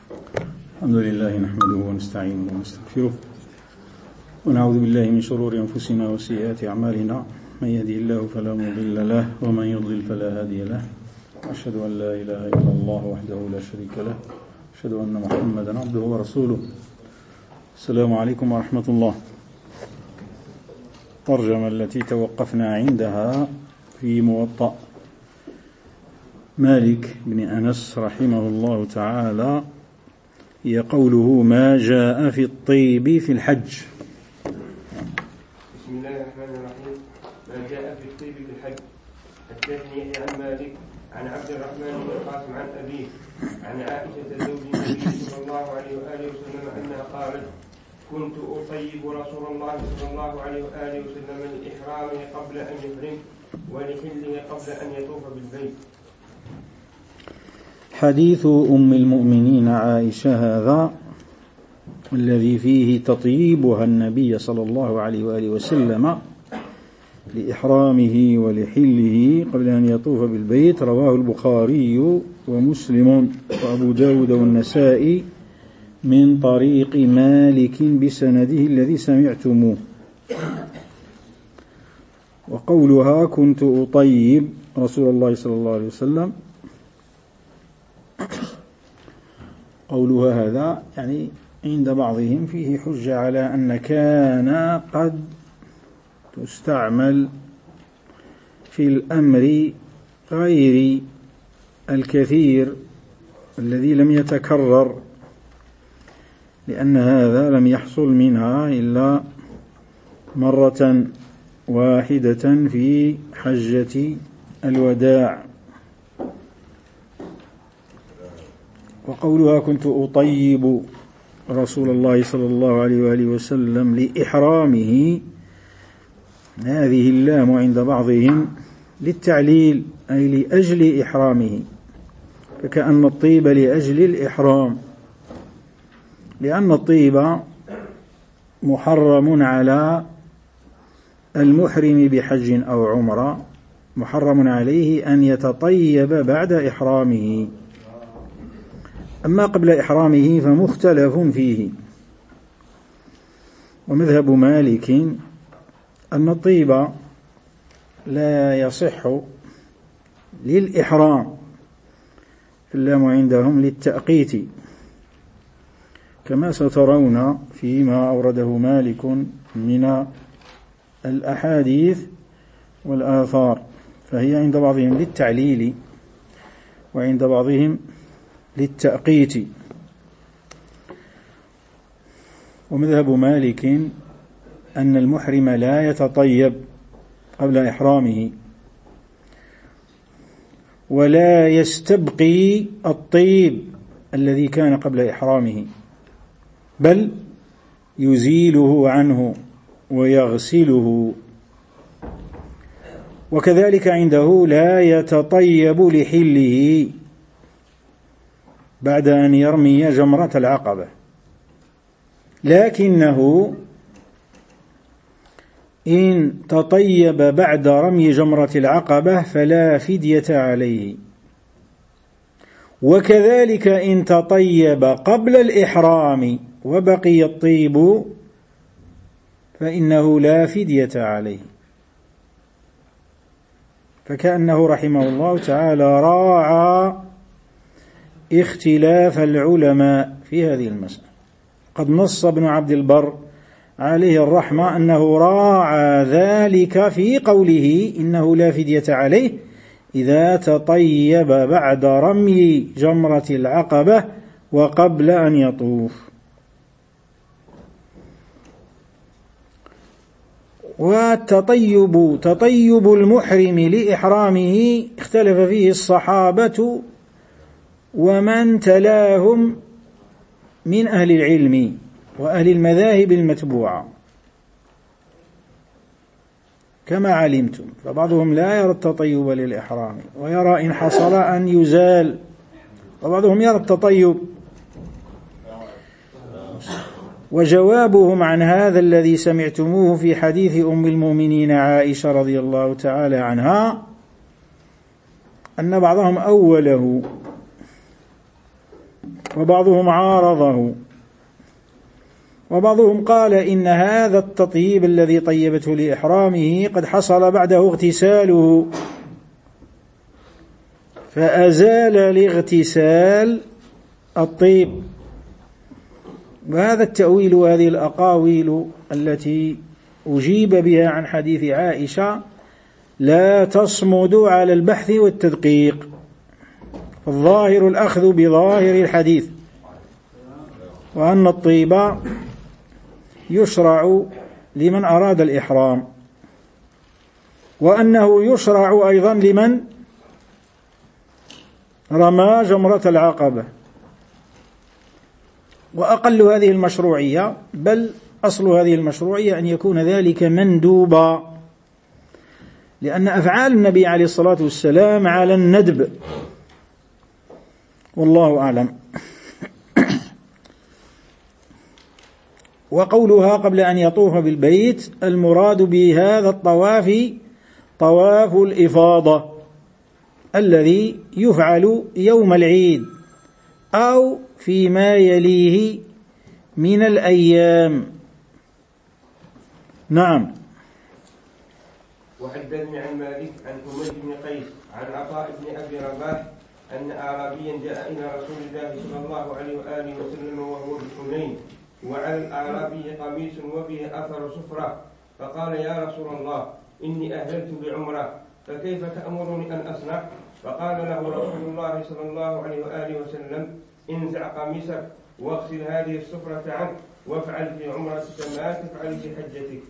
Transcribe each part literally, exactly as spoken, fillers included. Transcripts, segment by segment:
الحمد لله نحمده ونستعينه ونستغفره ونعوذ بالله من شرور أنفسنا وسيئات أعمالنا، من يهده الله فلا مضل له ومن يضلل فلا هادي له، أشهد أن لا إله إلا الله وحده لا شريك له، أشهد أن محمدا عبده ورسوله. السلام عليكم ورحمة الله. الترجمة التي توقفنا عندها في موطأ مالك بن أنس رحمه الله تعالى هي قوله: ما جاء في الطيب في الحج. بسم الله الرحمن الرحيم. ما جاء في الطيب في الحج. حدثني عن مالك عن عبد الرحمن بن القاسم عن أبيه عن عائشة زوج النبي صلى الله عليه وآله وسلم أنها قالت: كنت أطيب رسول الله صلى الله عليه وآله وسلم لإحرامه قبل أن يحرم ولحله قبل أن يطوف بالبيت. حديث أم المؤمنين عائشة هذا الذي فيه تطيبها النبي صلى الله عليه وآله وسلم لإحرامه ولحله قبل أن يطوف بالبيت، رواه البخاري ومسلم وأبو داود والنسائي من طريق مالك بسنده الذي سمعتموه. وقولها كنت أطيب رسول الله صلى الله عليه وسلم، قولها هذا يعني عند بعضهم فيه حجة على أن كان قد تستعمل في الأمر غير الكثير الذي لم يتكرر، لأن هذا لم يحصل منها إلا مرة واحدة في حجة الوداع. وقولها كنت أطيب رسول الله صلى الله عليه وآله وسلم لإحرامه، هذه اللام عند بعضهم للتعليل أي لأجل إحرامه، فكأن الطيب لأجل الإحرام، لأن الطيب محرم على المحرم بحج أو عمرة، محرم عليه أن يتطيب بعد إحرامه، أما قبل إحرامه فمختلف فيه. ومذهب مالك أن الطيب لا يصح للإحرام، اللام عندهم للتأقيت كما سترون فيما أورده مالك من الأحاديث والآثار، فهي عند بعضهم للتعليل وعند بعضهم للتأقيت. ومذهب مالك أن المحرم لا يتطيب قبل إحرامه ولا يستبقي الطيب الذي كان قبل إحرامه، بل يزيله عنه ويغسله. وكذلك عنده لا يتطيب لحله بعد أن يرمي جمرة العقبة، لكنه إن تطيب بعد رمي جمرة العقبة فلا فدية عليه، وكذلك إن تطيب قبل الإحرام وبقي الطيب فإنه لا فدية عليه. فكأنه رحمه الله تعالى راعى اختلاف العلماء في هذه المسألة. قد نص ابن عبد البر عليه الرحمة أنه راعى ذلك في قوله إنه لا فدية عليه إذا تطيب بعد رمي جمرة العقبة وقبل أن يطوف. والتطيب تطيب المحرم لإحرامه اختلف فيه الصحابة ومن تلاهم من أهل العلم وأهل المذاهب المتبوعة كما علمتم، فبعضهم لا يرى التطيب للإحرام ويرى إن حصل أن يزال، وبعضهم يرى التطيب. وجوابهم عن هذا الذي سمعتموه في حديث أم المؤمنين عائشة رضي الله تعالى عنها أن بعضهم أوله وبعضهم عارضه، وبعضهم قال إن هذا التطيب الذي طيبته لإحرامه قد حصل بعده اغتساله فأزال الاغتسال الطيب. وهذا التأويل وهذه الأقاويل التي أجيب بها عن حديث عائشة لا تصمد على البحث والتدقيق، فالظاهر الأخذ بظاهر الحديث، وأن الطيب يشرع لمن أراد الإحرام، وأنه يشرع أيضا لمن رمى جمرة العقبة. وأقل هذه المشروعية، بل أصل هذه المشروعية أن يكون ذلك مندوبا، لأن أفعال النبي عليه الصلاة والسلام على الندب، والله أعلم. وقولها قبل أن يطوف بالبيت المراد بهذا الطواف طواف الإفاضة الذي يفعل يوم العيد أو فيما يليه من الأيام. نعم. وحدثني عن مالك عن حميد بن قيس عن عطاء بن أبي رباح أن أعرابيا جاء إلى رسول الله صلى الله عليه وآله وسلم وهو بحنين، وعلى الأعرابي قميص وفيه أثر صفرة، فقال يا رسول الله إني أهللت بعمرة فكيف تأمرني أن أصنع؟ فقال له رسول الله صلى الله عليه وآله وسلم انزع قميصك واغسل هذه الصفرة عنك وافعل في عمرتك ما تفعل في حجتك.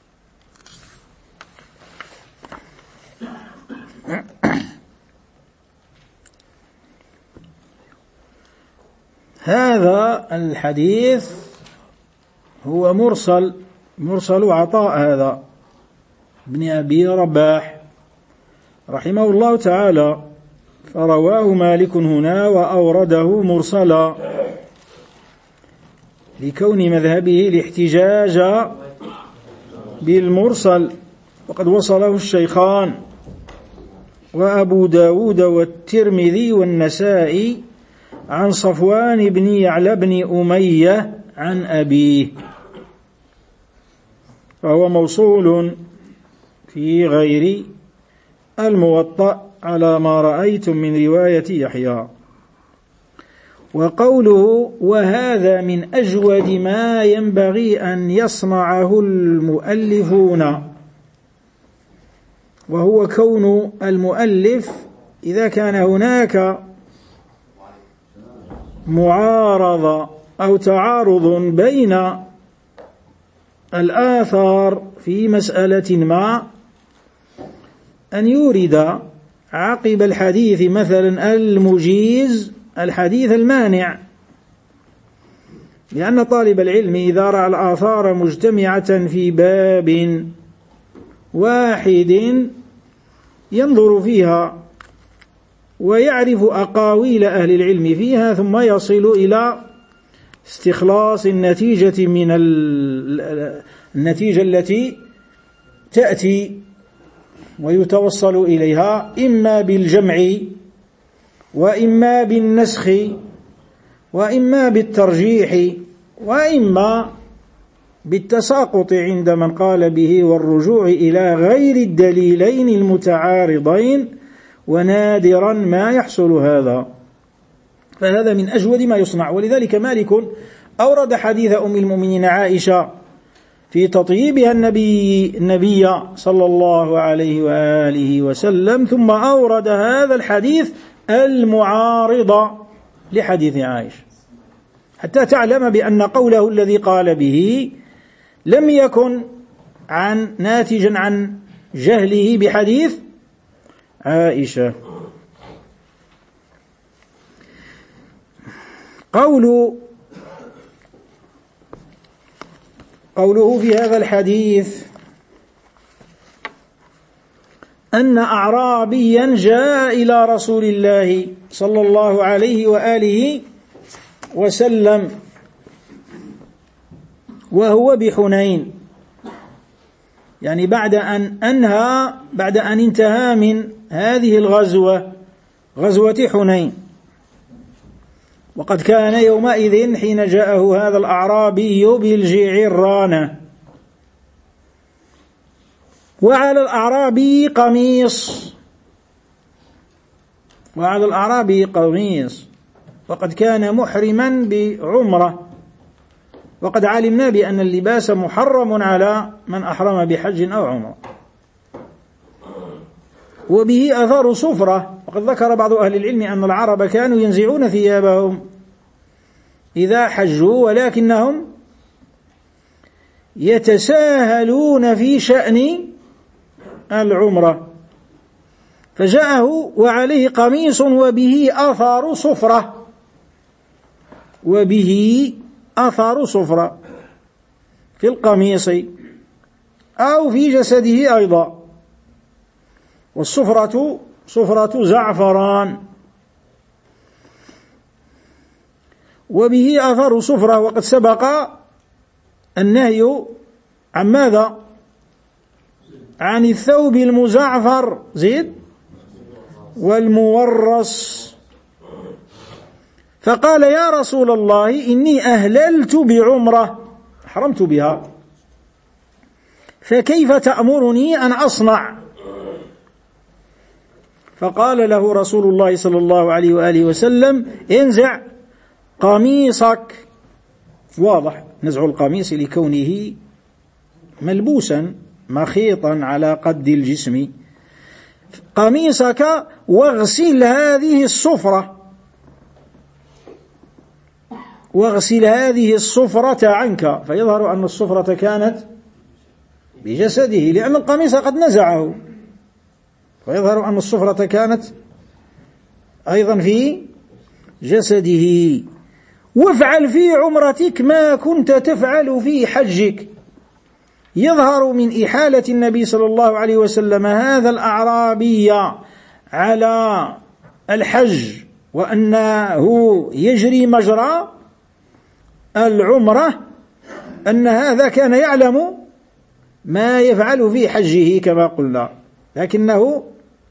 هذا الحديث هو مرسل مرسل عطاء هذا ابن أبي رباح رحمه الله تعالى، فرواه مالك هنا وأورده مرسلا لكون مذهبه الاحتجاج بالمرسل، وقد وصله الشيخان وأبو داود والترمذي والنسائي عن صفوان بن يعلى بن أمية عن أبيه، فهو موصول في غير الموطأ على ما رأيتم من رواية يحيى. وقوله وهذا من أجود ما ينبغي أن يصنعه المؤلفون، وهو كون المؤلف إذا كان هناك معارضة أو تعارض بين الآثار في مسألة ما، أن يورد عقب الحديث مثلا المجيز الحديث المانع، لأن طالب العلم إذا رأى الآثار مجتمعة في باب واحد ينظر فيها ويعرف أقاويل أهل العلم فيها، ثم يصل إلى استخلاص النتيجة من النتيجة التي تأتي ويتوصل إليها إما بالجمع وإما بالنسخ وإما بالترجيح وإما بالتساقط عند من قال به، والرجوع إلى غير الدليلين المتعارضين، ونادرا ما يحصل هذا، فهذا من أجود ما يصنع. ولذلك مالك أورد حديث أم المؤمنين عائشة في تطيبها النبي, النبي صلى الله عليه وآله وسلم، ثم أورد هذا الحديث المعارض لحديث عائشة، حتى تعلم بأن قوله الذي قال به لم يكن عن ناتجا عن جهله بحديث عائشة. قول قوله في هذا الحديث أن أعرابيا جاء إلى رسول الله صلى الله عليه وآله وسلم وهو بحنين، يعني بعد أن أنهى بعد أن انتهى من هذه الغزوة غزوة حنين، وقد كان يومئذ حين جاءه هذا الأعرابي بالجعرانة وعلى الأعرابي قميص وعلى الأعرابي قميص وقد كان محرما بعمرة، وقد علمنا بأن اللباس محرم على من أحرم بحج أو عمرة. وبه أثار صفرة، وقد ذكر بعض أهل العلم أن العرب كانوا ينزعون ثيابهم إذا حجوا، ولكنهم يتساهلون في شأن العمرة، فجاءه وعليه قميص وبه أثار صفرة وبه أثار صفرة في القميص أو في جسده أيضا، والصفرة صفرة زعفران، وبه أثر صفرة. وقد سبق النهي عن ماذا؟ عن الثوب المزعفر زيد والمورص. فقال يا رسول الله إني أهللت بعمرة حرمت بها، فكيف تأمرني أن أصنع؟ فقال له رسول الله صلى الله عليه وآله وسلم انزع قميصك. واضح نزع القميص لكونه ملبوسا مخيطا على قد الجسم. قميصك واغسل هذه الصفرة واغسل هذه الصفرة عنك، فيظهر أن الصفرة كانت بجسده لأن القميص قد نزعه، فيظهر أن الصفرة كانت أيضا في جسده. وافعل في عمرتك ما كنت تفعل في حجك. يظهر من إحالة النبي صلى الله عليه وسلم هذا الأعرابي على الحج وأنه يجري مجرى العمرة أن هذا كان يعلم ما يفعل في حجه كما قلنا، لكنه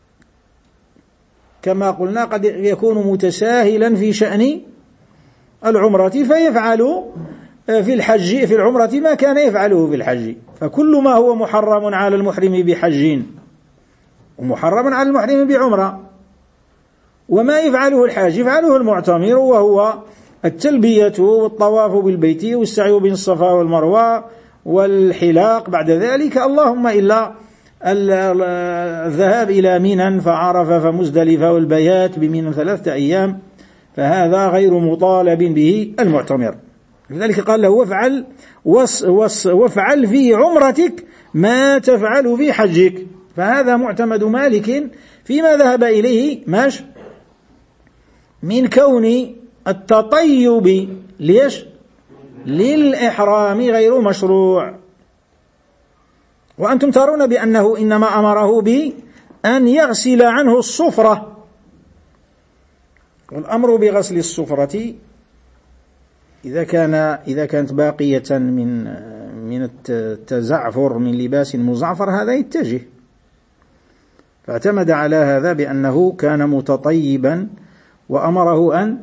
كما قلنا قد يكون متساهلا في شأن العمرة فيفعل في الحج في العمرة ما كان يفعله في الحج. فكل ما هو محرم على المحرم بحج ومحرم على المحرم بعمرة، وما يفعله الحاج يفعله المعتمر، وهو التلبية والطواف بالبيت والسعي بين الصفا والمروة والحلاق بعد ذلك، اللهم إلا الذهاب إلى منى فعرفة فمزدلفة والبيات بمنى ثلاثة أيام، فهذا غير مطالب به المعتمر. لذلك قال له وافعل, وافعل في عمرتك ما تفعل في حجك. فهذا معتمد مالك فيما ذهب إليه ماش من كون التطيب ليش للإحرام غير مشروع. وأنتم ترون بأنه إنما أمره بأن يغسل عنه الصفرة، والأمر بغسل الصفرة إذا كان إذا كانت باقية من من التزعفر من لباس مزعفر هذا يتجه، فاعتمد على هذا بأنه كان متطيبا وأمره أن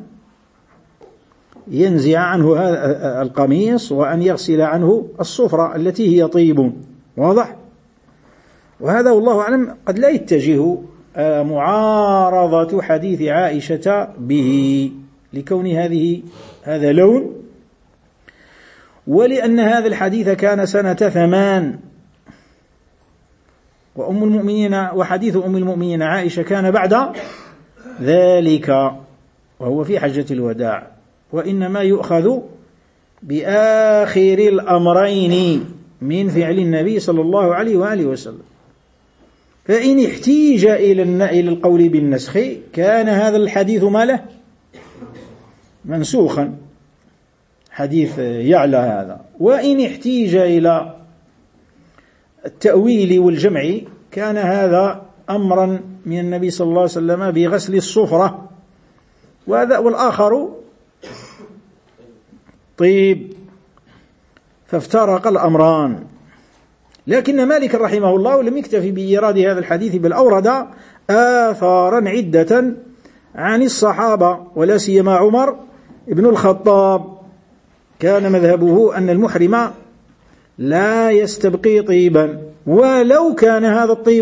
ينزع عنه هذا القميص وأن يغسل عنه الصفرة التي هي طيب. واضح؟ وهذا والله أعلم قد لا يتجه معارضة حديث عائشة به لكون هذه هذا لون، ولأن هذا الحديث كان سنة ثمان، وأم المؤمنين وحديث أم المؤمنين عائشة كان بعد ذلك وهو في حجة الوداع، وإنما يؤخذ بآخر الأمرين من فعل النبي صلى الله عليه وآله وسلم. فإن احتيج إلى القول بالنسخ كان هذا الحديث ما له منسوخا، حديث يعلى هذا. وإن احتيج إلى التأويل والجمع كان هذا أمرا من النبي صلى الله عليه وسلم بغسل الصفرة، وهذا والآخر طيب، فافترق الأمران. لكن مالك رحمه الله لم يكتفي بإيراد هذا الحديث بل أورد آثارا عدة عن الصحابة ولا سيما عمر ابن الخطاب كان مذهبه أن المحرم لا يستبقي طيبا ولو كان هذا الطيب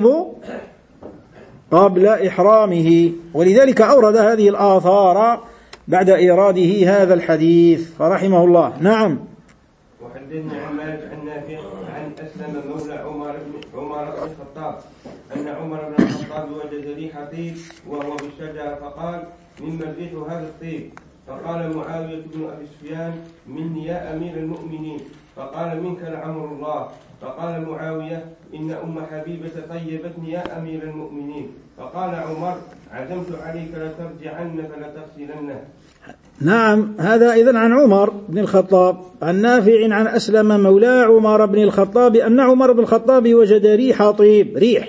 قبل إحرامه، ولذلك أورد هذه الآثار بعد إيراده هذا الحديث فرحمه الله. نعم. وحدثني عن مالك عن نافع عن أسلم مولى عمر بن عمر بن الخطاب أن عمر بن الخطاب وجد ريح طيب وهو بالشجرة فقال: مما الريح هذا الطيب؟ فقال معاوية بن أبي سفيان: مني يا أمير المؤمنين. فقال: منك لعمر الله. فقال معاوية: إن أم حبيبة طيبتني يا أمير المؤمنين. فقال عمر: عزمت عليك لترجعن فلتغسلنه. نعم، هذا إذن عن عمر بن الخطاب عن نافع عن أسلم مولى عمر بن الخطاب أن عمر بن الخطاب وجد ريح طيب، ريح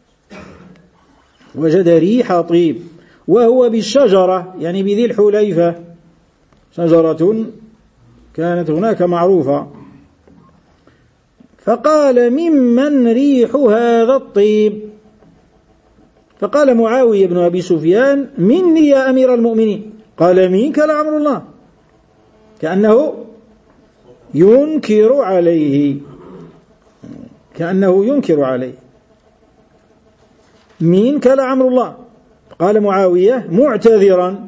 وجد ريح طيب وهو بالشجرة، يعني بذي الحليفة، شجرة كانت هناك معروفة. فقال: ممن ريح هذا الطيب؟ فقال معاوية بن أبي سفيان: مني يا أمير المؤمنين. قال: منك لعمر الله، كأنه ينكر عليه، كأنه ينكر عليه. منك لعمر الله. قال معاوية معتذرا: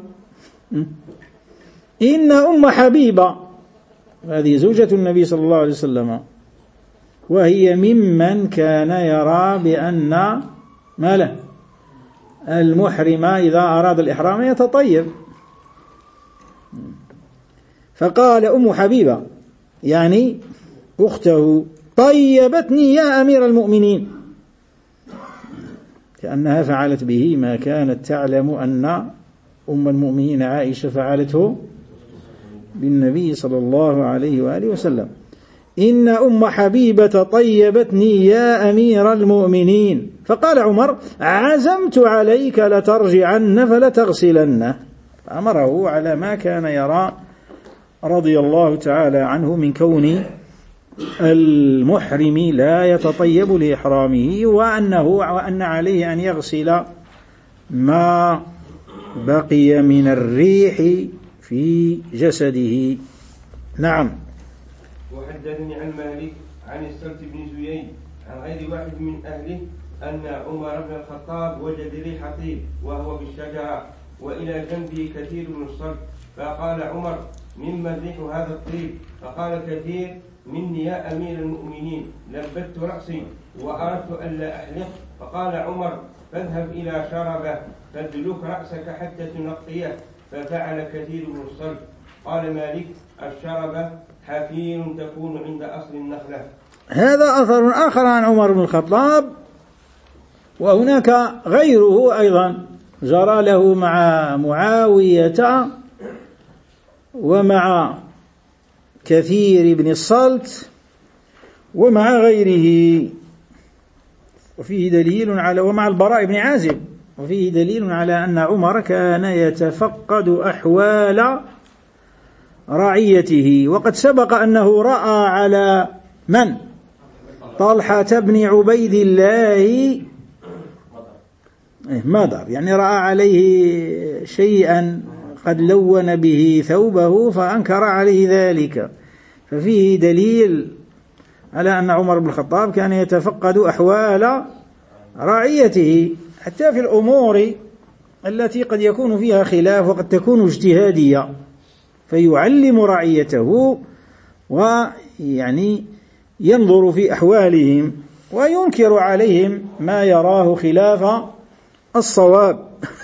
إن أم حبيبة، هذه زوجة النبي صلى الله عليه وسلم، وهي ممن كان يرى بأن ما له المحرم إذا أراد الإحرام يتطيب. فقال أم حبيبة يعني أخته: طيبتني يا أمير المؤمنين، كأنها فعلت به ما كانت تعلم أن أم المؤمنين عائشة فعلته بالنبي صلى الله عليه وآله وسلم. إن أم حبيبة طيبتني يا أمير المؤمنين. فقال عمر: عزمت عليك لترجعن فلتغسلنه. أمره على ما كان يرى رضي الله تعالى عنه من كون المحرم لا يتطيب لإحرامه، وأنه وأن عليه أن يغسل ما بقي من الريح في جسده. نعم. وحدثني عن مالك عن السلت بن زييد عن غير واحد من أهله أن عمر بن الخطاب وجد ريح طيب وهو بالشجرة وإلى جنبه كثير من الصلت. فقال عمر: مما الريح هذا الطيب؟ فقال كثير: مني يا أمير المؤمنين، لبت رأسي وأردت ألا أحلق. فقال عمر: فاذهب إلى شربة فادلك رأسك حتى تنقيه. ففعل كثير من الصلت. قال مالك: الشربة حفير تكون عند أصل النخلة. هذا أثر آخر عن عمر بن الخطاب، وهناك غيره أيضا جرى له مع معاوية ومع كثير بن الصلت ومع غيره، وفيه دليل على ومع البراء بن عازب، وفيه دليل على أن عمر كان يتفقد أحوال رعيته. وقد سبق أنه رأى على من؟ طلحة بن عبيد الله مضر، يعني رأى عليه شيئا قد لون به ثوبه فأنكر عليه ذلك. ففيه دليل على أن عمر بن الخطاب كان يتفقد أحوال رعيته حتى في الأمور التي قد يكون فيها خلاف وقد تكون اجتهادية، فيعلم رعيته ويعني ينظر في أحوالهم وينكر عليهم ما يراه خلاف الصواب.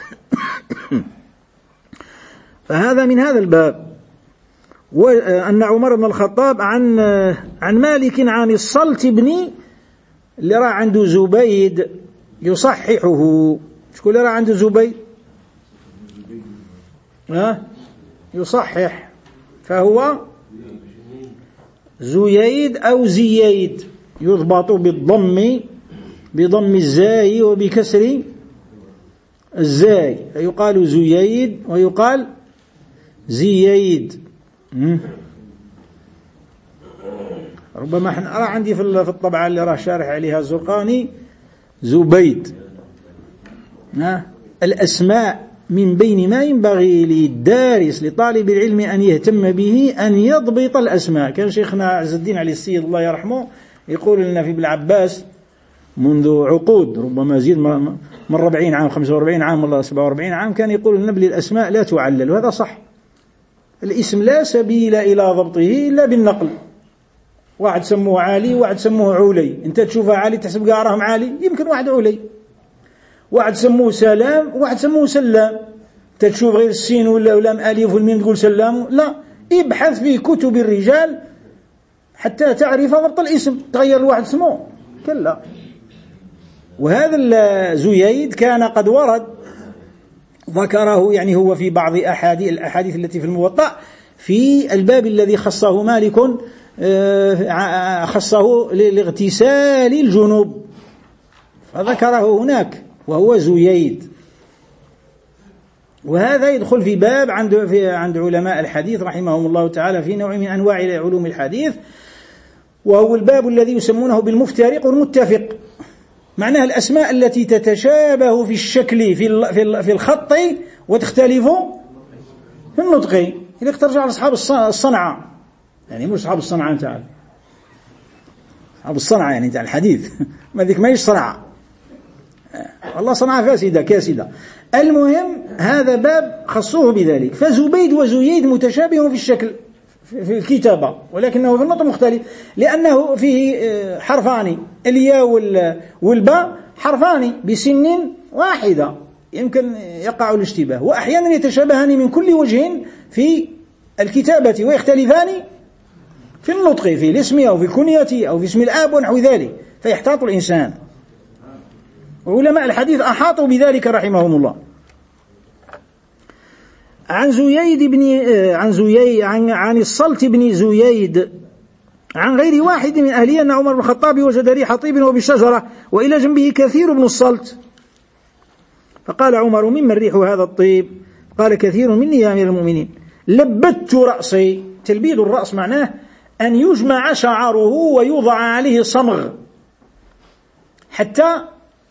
فهذا من هذا الباب. وأن عمر بن الخطاب عن عن مالك عن الصلت بن اللي رأى عنده زبيد يصححه. شكون اللي رأى عنده زبيد؟ ها يصحح، فهو زييد أو زييد، يضبط بالضم بضم الزاي وبكسر الزاي، يقال زييد ويقال زييد. ربما أرى عندي في الطبعة اللي راه شارح عليها الزرقاني زبيد. الأسماء من بين ما ينبغي للدارس لطالب العلم أن يهتم به أن يضبط الأسماء. كان شيخنا عز الدين علي السيد الله يرحمه يقول لنا في ابن عباس منذ عقود ربما زيد من أربعين عام خمسة وأربعين عام ولا سبعة وأربعين عام كان يقول لنا الأسماء لا تعلل، وهذا صح. الاسم لا سبيل إلى ضبطه إلا بالنقل. واحد سموه علي واحد سموه علي، انت تشوفها علي تحسب قارهم علي، يمكن واحد علي. واحد سموه سلام واحد سموه سلام، انت تشوف غير السين ولا ولام الف والميم تقول سلام، لا، ابحث في كتب الرجال حتى تعرف ضبط الاسم. تغير الواحد اسمه كلا. وهذا زييد كان قد ورد ذكره يعني هو في بعض أحاديث الأحاديث التي في الموطأ في الباب الذي خصه مالك خصه لاغتسال الجنوب، فذكره هناك وهو زييد. وهذا يدخل في باب عند في عند علماء الحديث رحمهم الله تعالى في نوع من أنواع علوم الحديث، وهو الباب الذي يسمونه بالمفترق والمتفق. معناها الأسماء التي تتشابه في الشكل في في الخط وتختلف في النطق. إذا ترجع لأصحاب الصنعة، يعني مش أصحاب الصنعة تعال، أصحاب الصنعة يعني تعال الحديث ما ذيك ما يش صنعة، والله صنعة فاسدة كاسدة. المهم هذا باب خصوه بذلك. فزبيد وزييد متشابه في الشكل في الكتابة، ولكنه في النطق مختلف، لأنه فيه حرفان، الياء والباء حرفان بسن واحدة، يمكن يقع الاشتباه، وأحيانا يتشابهان من كل وجه في الكتابة ويختلفان في النطق، في الاسم أو في الكنية أو في اسم الآب ونحو ذلك، فيحتاط الإنسان. وعلماء الحديث أحاطوا بذلك رحمهم الله. عن زييد بن عن زييد عن عن الصلت بن زييد عن غير واحد من أهله أن عمر بن الخطاب وجد ريح طيب وبشجرة وإلى جنبه كثير بن الصلت، فقال عمر: ممن ريح هذا الطيب؟ قال: كثير مني يا أمير المؤمنين. لبدت رأسي. تلبيد الرأس معناه أن يجمع شعره ويوضع عليه صمغ حتى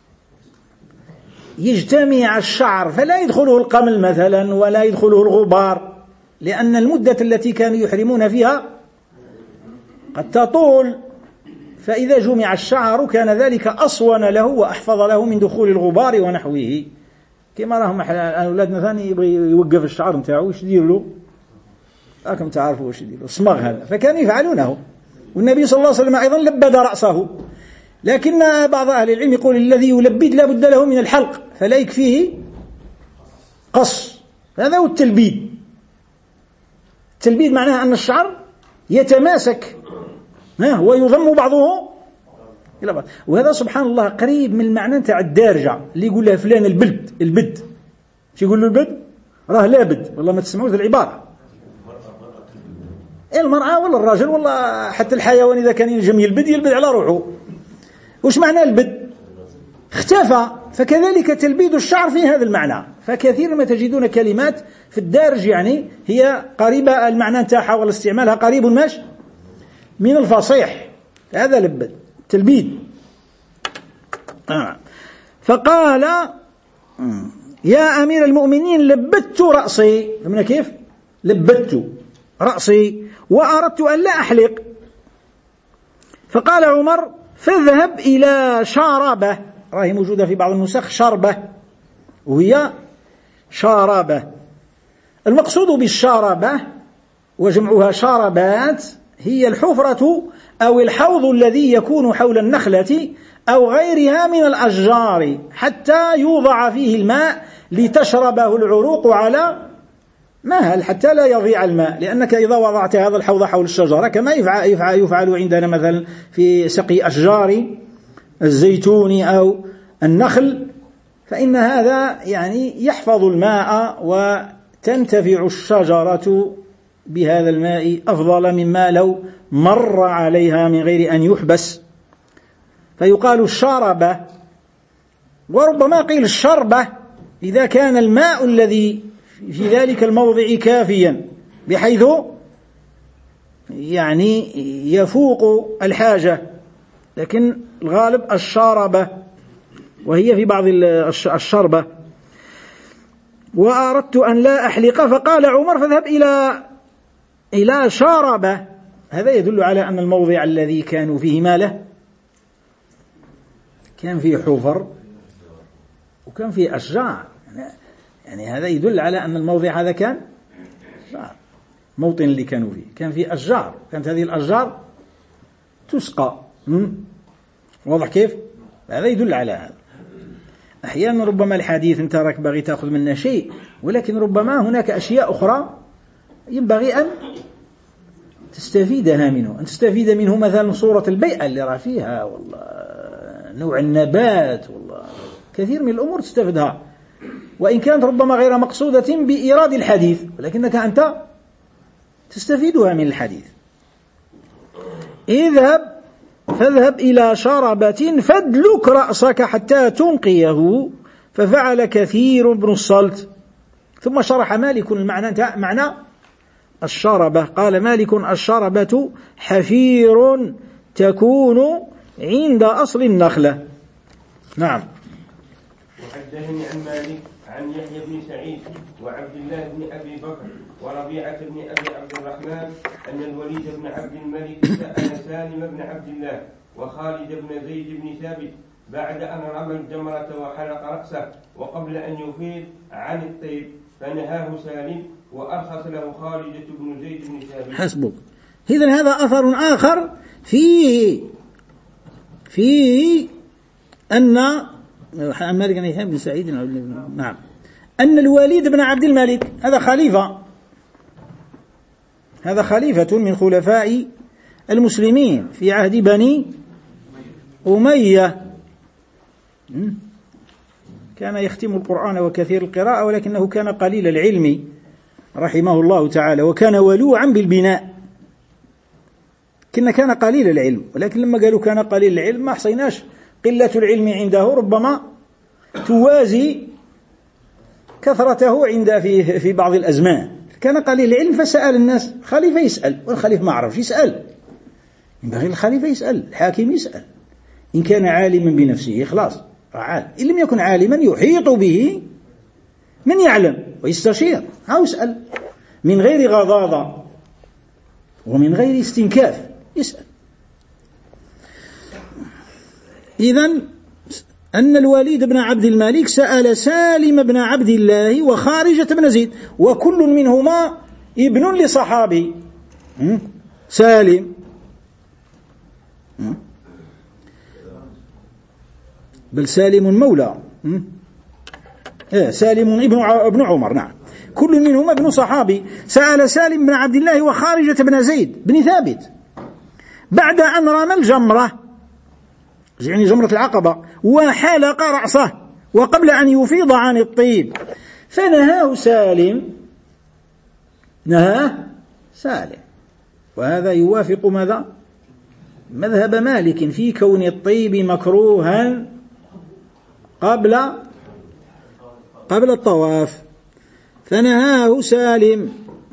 يجتمع الشعر، فلا يدخله القمل مثلا ولا يدخله الغبار، لأن المدة التي كانوا يحرمون فيها قد تطول، فإذا جمع الشعر كان ذلك أصون له وأحفظ له من دخول الغبار ونحوه. كما راهم أولادنا ثاني يبغي يوقف الشعر نتاعو، وش يدير له؟ راكم تعرفوا وش يدير له، صمغ هذا، فكانوا يفعلونه. والنبي صلى الله عليه وسلم أيضا لبد رأسه، لكن بعض أهل العلم يقول الذي يلبد لا بد له من الحلق، فلا يكفيه قص. هذا هو التلبيد. التلبيد معناه أن الشعر يتماسك ويضم بعضه إلى بعض. وهذا سبحان الله قريب من المعنى تاع الدارجة اللي يقول لها فلان البلد البد. شو يقول له البد؟ راه لابد. والله ما تسمعوش العبارة. المرأة ولا الراجل ولا حتى الحيوان إذا كان ينجم يلبد يلبد على روحه. وش معنى البد؟ اختفى. فكذلك تلبيد الشعر في هذا المعنى. فكثير ما تجدون كلمات في الدارج يعني هي قريبة المعنى تاعها والاستعمالها قريب ماش من الفصيح. هذا لبد تلبيد. آه. فقال: يا أمير المؤمنين لبدت رأسي. فهمنا كيف؟ لبدت رأسي وأردت أن لا أحلق. فقال عمر: فاذهب إلى شاربة. راهي موجودة في بعض النسخ شربة وهي شاربة. المقصود بالشاربة وجمعها شاربات هي الحفرة أو الحوض الذي يكون حول النخلة أو غيرها من الأشجار حتى يوضع فيه الماء لتشربه العروق على مهل حتى لا يضيع الماء. لأنك إذا وضعت هذا الحوض حول الشجرة كما يفعل, يفعل, يفعل عندنا مثلا في سقي أشجار الزيتون أو النخل، فإن هذا يعني يحفظ الماء وتنتفع الشجرة بهذا الماء أفضل مما لو مر عليها من غير أن يحبس. فيقال الشاربة، وربما قيل الشربة إذا كان الماء الذي في ذلك الموضع كافيا بحيث يعني يفوق الحاجة، لكن الغالب الشاربة وهي في بعض الشربة. وأردت أن لا أحلق، فقال عمر فاذهب إلى إلى شاربة. هذا يدل على أن الموضع الذي كانوا فيه ماله كان فيه حفر وكان فيه أشجار، يعني هذا يدل على أن الموضع هذا كان أشجار. موطن اللي كانوا فيه كان فيه أشجار، كانت هذه الأشجار تسقى. واضح كيف؟ هذا يدل على هذا. أحيانا ربما الحديث أنت راك باغي تأخذ منه شيء، ولكن ربما هناك أشياء أخرى ينبغي أن تستفيدها منه، أن تستفيد منه مثلا صورة البيئة اللي راه فيها، والله نوع النبات، والله كثير من الأمور تستفيدها، وإن كانت ربما غير مقصودة بإيراد الحديث، ولكنك أنت تستفيدها من الحديث. اذهب فاذهب إلى شربة فادلك رأسك حتى تنقيه، ففعل كثير بن الصلت. ثم شرح مالك المعنى معنى الشربة، قال مالك الشربة حفير تكون عند أصل النخلة. نعم. وحدثني عن مالك عن يحيى بن سعيد وعبد الله بن أبي بكر وربيعة بن أبي عبد الرحمن أن الوليد بن عبد الملك سأل سالم بن عبد الله وخالد بن زيد بن ثابت بعد أن رمى الجمرة وحلق رأسه وقبل أن يفيض عن الطيب، فنهاه سالم وأرخص له خالد بن زيد بن ثابت. حسبك. إذن هذا أثر آخر فيه فيه أن مالك بن يحيى بن سعيد نعم أن الوليد بن عبد الملك هذا خليفة، هذا خليفة من خلفاء المسلمين في عهد بني أمية، كان يختم القرآن وكثير القراءة، ولكنه كان قليل العلم رحمه الله تعالى، وكان ولوعا بالبناء، كنا كان قليل العلم، ولكن لما قالوا كان قليل العلم ما حصيناش قلة العلم عنده ربما توازي كثرته عند في في بعض الأزمان. كان قليل العلم فسأل الناس، خليفة يسأل، والخليفة ما عرفش يسأل، ينبغي الخليفة يسأل، الحاكم يسأل، إن كان عالما بنفسه خلاص عالم، إن لم يكن عالما يحيط به من يعلم ويستشير، أو يسأل من غير غضاضة ومن غير استنكاف، يسأل. إذن أن الوليد بن عبد الملك سأل سالم بن عبد الله وخارجة بن زيد، وكل منهما ابن لصحابي. سالم بل سالم مولى سالم ابن عمر، نعم، كل منهما ابن صحابي. سأل سالم بن عبد الله وخارجة بن زيد بن ثابت بعد أن رمى الجمرة، يعني جمرة العقبة، وحلق رأسه وقبل أن يفيض عن الطيب، فنهاه سالم نهاه سالم وهذا يوافق ماذا؟ مذهب مالك في كون الطيب مكروها قبل قبل الطواف، فنهاه سالم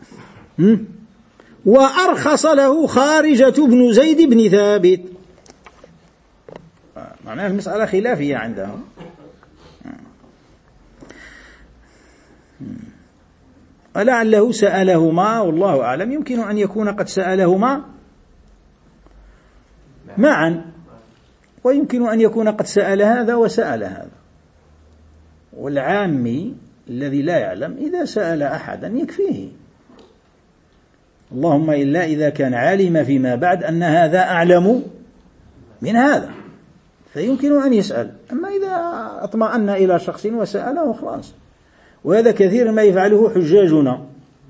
وأرخص له خارجة بن زيد بن ثابت. معناها المسألة خلافية عندهم. ولعله سألهما والله أعلم، يمكن أن يكون قد سألهما معا، ويمكن أن يكون قد سأل هذا وسأل هذا، والعامي الذي لا يعلم إذا سأل أحدا يكفيه، اللهم إلا إذا كان عالم فيما بعد أن هذا أعلم من هذا فيمكن أن يسأل، أما إذا اطمأن إلى شخص وسأله خلاص. وهذا كثير ما يفعله حجاجنا،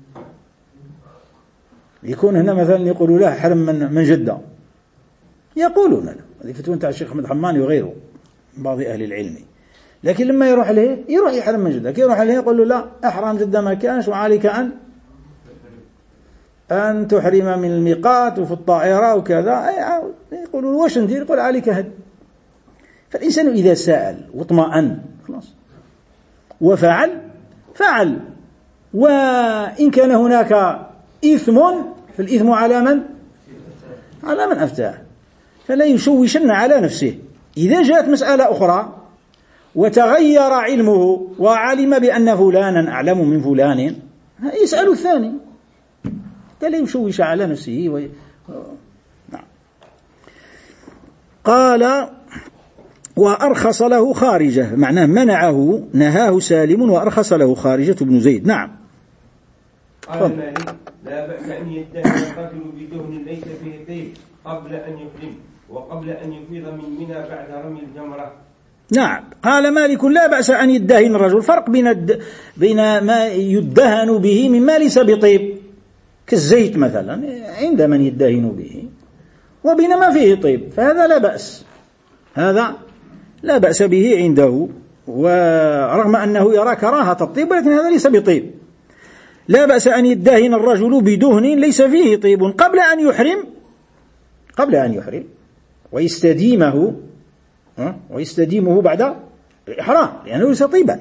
يكون هنا مثلا يقولوا له حرم من من جدة، يقولون له هذه فتوى تاع الشيخ أحمد حماني وغيره من بعض أهل العلم، لكن لما يروح له يروح يحرم من جدة، كي يروح له يقول له لا أحرم جدة ما كانش، وعليك أن أن تحرم من الميقات وفي الطائرة وكذا، يقولوا واش ندير؟ يقول عليك هد. فالإنسان إذا سأل واطمأن خلاص وفعل فعل، وإن كان هناك إثم فالإثم على من؟ على من أفتاه، فلا يشوشن على نفسه. إذا جاءت مسألة أخرى وتغير علمه وعلم بأن فلانا أعلم من فلان يسأل الثاني، لا يشوش على نفسه و... نعم. قال وأرخص له خارجة، معناه منعه نهاه سالم وأرخص له خارجة بن زيد. نعم. قال مالك لا بأس أن يدهن الرجل بدهن ليس فيه طيب قبل أن يحرم وقبل أن يفيض من منى بعد رمي الجمرة. نعم. قال مالك لا بأس أن يدهن الرجل، فرق بين الد... بين ما يدهن به مما ليس بطيب كالزيت مثلا عند من يدهن به، وبين ما فيه طيب، فهذا لا بأس، هذا لا بأس به عنده، ورغم أنه يرى كراهة الطيب ولكن هذا ليس بطيب. لا بأس أن يدهن الرجل بدهن ليس فيه طيب قبل أن يحرم قبل أن يحرم ويستديمه ويستديمه بعد الإحرام لأنه ليس طيبا،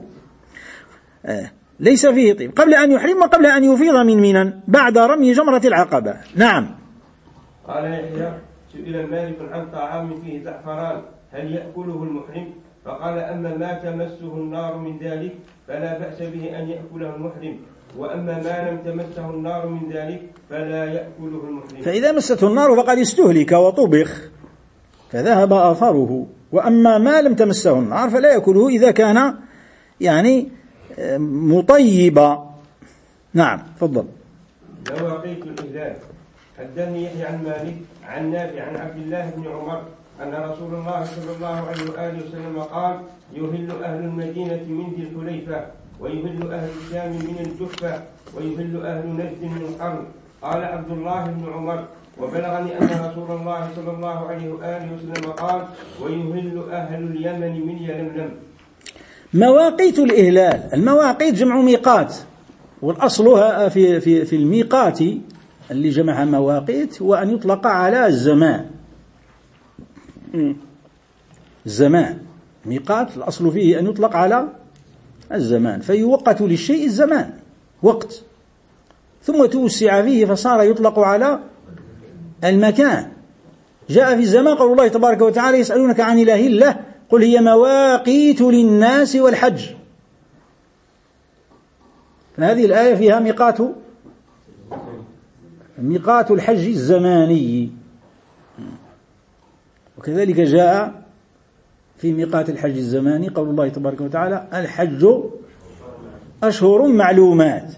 ليس فيه طيب قبل أن يحرم وقبل أن يفيض من منى بعد رمي جمرة العقبة. نعم. قال يحيى سئل مالك عن طعام فيه زعفران هل يأكله المحرم؟ فقال أما ما تمسه النار من ذلك فلا بأس به أن يأكله المحرم، وأما ما لم تمسه النار من ذلك فلا يأكله المحرم. فإذا مسته النار فقد استهلك وطبخ فذهب آثاره، وأما ما لم تمسه النار فلا يأكله إذا كان يعني مطيبا. نعم. تفضل. مواقيت الإهلال. حدثني يحيى عن مالك عن نافع عن عبد الله بن عمر أن رسول الله صلى الله عليه وآله وسلم قال يهل أهل المدينة من ذي الحليفة ويهل أهل الشام من الجحفة ويهل أهل نجد من القرن. قال عبد الله بن عمر وبلغني أن رسول الله صلى الله عليه وآله وسلم قال ويهل أهل اليمن من يلملم. مواقيت الإهلال، المواقيت جمع ميقات، والأصلها في, في, في الميقات اللي جمعها مواقيت هو أن يطلق على الزمان. الزمان ميقات الأصل فيه أن يطلق على الزمان، فيوقت للشيء الزمان وقت، ثم توسع فيه فصار يطلق على المكان. جاء في الزمان قول الله تبارك وتعالى يسألونك عن الأهلة قل هي مواقيت للناس والحج، فهذه الآية فيها ميقات ميقات الحج الزماني، وكذلك جاء في ميقات الحج الزماني قول الله تبارك وتعالى الحج أشهر معلومات،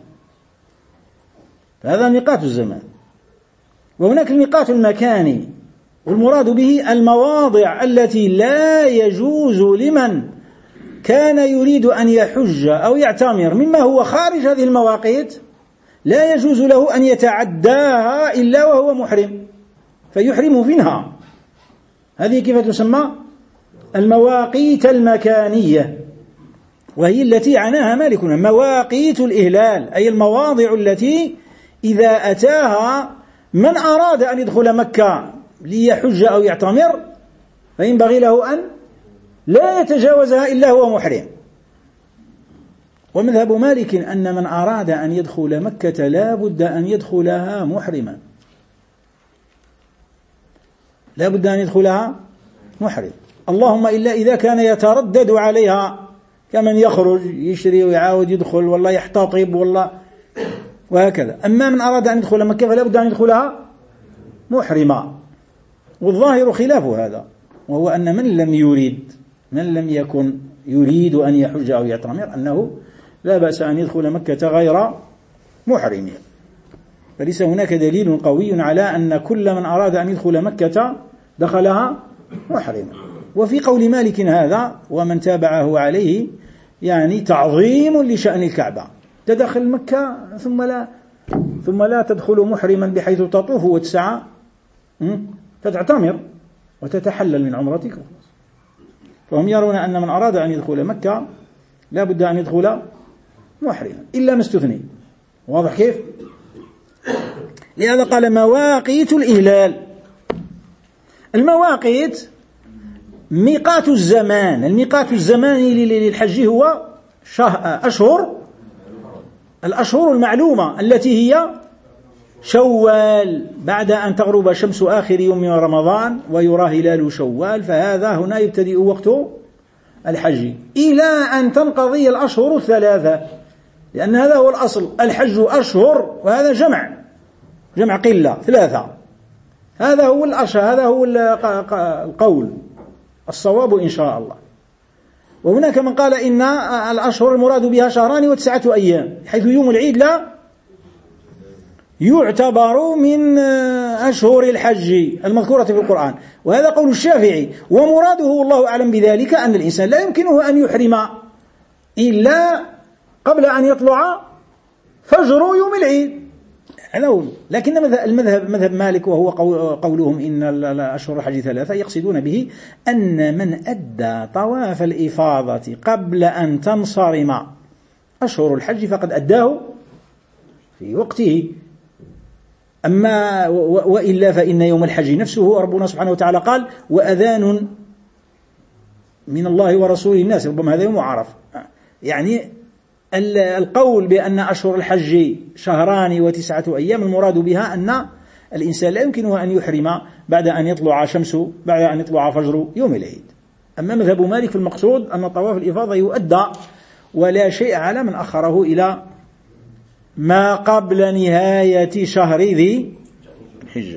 فهذا ميقات الزمان. وهناك الميقات المكاني، والمراد به المواضع التي لا يجوز لمن كان يريد أن يحج أو يعتمر مما هو خارج هذه المواقيت لا يجوز له أن يتعداها إلا وهو محرم فيحرم منها. هذه كيف تسمى؟ المواقيت المكانية، وهي التي عناها مالك مواقيت الإهلال، أي المواضع التي إذا أتاها من أراد أن يدخل مكة ليحج أو يعتمر فينبغي له أن لا يتجاوزها إلا هو محرم. ومذهب مالك أن من أراد أن يدخل مكة لا بد أن يدخلها محرما، لا بد أن يدخلها محرم، اللهم إلا إذا كان يتردد عليها كمن يخرج يشري ويعاود يدخل والله يحتطب والله وهكذا. أما من أراد أن يدخل مكة فلا بد أن يدخلها محرما، والظاهر خلاف هذا، وهو أن من لم يريد من لم يكن يريد أن يحج أو يعتمر أنه لا بأس أن يدخل مكة غير محرم، فليس هناك دليل قوي على أن كل من أراد أن يدخل مكة دخلها محرما. وفي قول مالك هذا ومن تابعه عليه يعني تعظيم لشأن الكعبة، تدخل مكة ثم لا ثم لا تدخل محرما بحيث تطوف وتسعى فتعتمر وتتحلل من عمرتك. فهم يرون أن من أراد أن يدخل مكة لا بد أن يدخل محرما إلا ما استثني. واضح كيف؟ لهذا قال مواقيت الإهلال. المواقيت ميقات الزمان، الميقات الزماني للحج هو أشهر الأشهر المعلومة التي هي شوال بعد أن تغرب شمس آخر يوم من رمضان ويرى هلال شوال، فهذا هنا يبتدئ وقت الحج إلى أن تنقضي الأشهر الثلاثة، لأن هذا هو الأصل، الحج أشهر وهذا جمع جمع قلة ثلاثة، هذا هو الأشهر، هذا هو القول الصواب إن شاء الله. وهناك من قال إن الأشهر المراد بها شهران وتسعة أيام، حيث يوم العيد لا يعتبر من أشهر الحج المذكورة في القرآن، وهذا قول الشافعي. ومراده والله أعلم بذلك أن الإنسان لا يمكنه أن يحرم إلا قبل أن يطلع فجر يوم العيد، هذا هو. لكن المذهب مذهب مالك وهو قولهم إن الأشهر الحج ثلاثة، يقصدون به أن من أدى طواف الإفاضة قبل أن تنصرم أشهر الحج فقد أداه في وقته. أما وإلا فإن يوم الحج نفسه ربنا سبحانه وتعالى قال وأذان من الله ورسوله الناس، ربما هذا يوم عرف. يعني القول بأن أشهر الحج شهران وتسعة أيام المراد بها أن الإنسان لا يمكنه أن يحرم بعد أن يطلع شمس بعد أن يطلع فجر يوم العيد. أما مذهب مالك في المقصود أن طواف الإفاضة يؤدى ولا شيء على من أخره إلى ما قبل نهاية شهر ذي الحجة.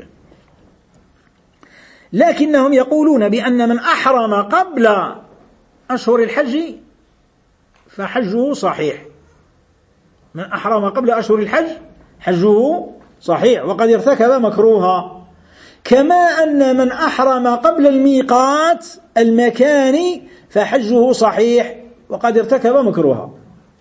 لكنهم يقولون بأن من أحرم قبل أشهر الحج فحجه صحيح، من أحرم قبل أشهر الحج حجه صحيح وقد ارتكب مكروها، كما أن من أحرم قبل الميقات المكاني فحجه صحيح وقد ارتكب مكروها.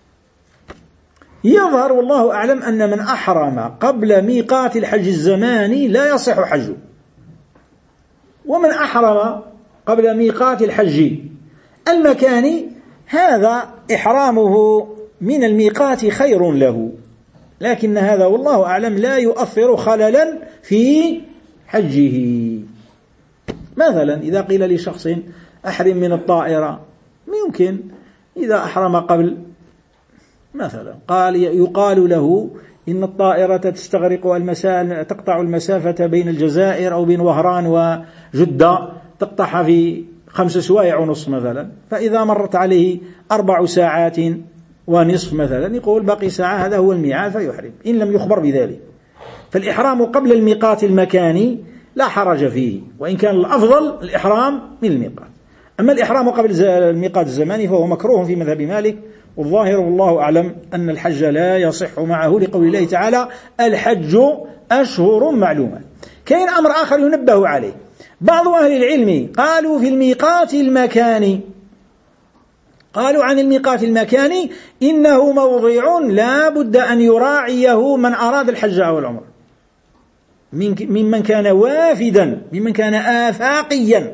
يظهر والله أعلم أن من أحرم قبل ميقات الحج الزماني لا يصح حجه، ومن أحرم قبل ميقات الحج المكاني هذا إحرامه من الميقات خير له، لكن هذا والله أعلم لا يؤثر خللا في حجه. مثلا إذا قيل لشخص أحرم من الطائرة، ممكن إذا أحرم قبل مثلا قال يقال له إن الطائرة تستغرق المسافة، تقطع المسافة بين الجزائر أو بين وهران وجدة تقطعها في خمس سوايع ونصف مثلا، فإذا مرت عليه أربع ساعات ونصف مثلا يقول باقي ساعة هذا هو الميعاد فيحرم إن لم يخبر بذلك. فالإحرام قبل الميقات المكاني لا حرج فيه، وإن كان الأفضل الإحرام من الميقات. أما الإحرام قبل الميقات الزماني فهو مكروه في مذهب مالك، والظاهر والله أعلم أن الحج لا يصح معه لقول الله تعالى الحج أشهر معلومات. كاين أمر آخر ينبه عليه، بعض أهل العلم قالوا في الميقات المكاني، قالوا عن الميقات المكاني إنه موضع لا بد أن يراعيه من أراد الحج أو العمرة، ممن كان وافدا ممن كان آفاقيا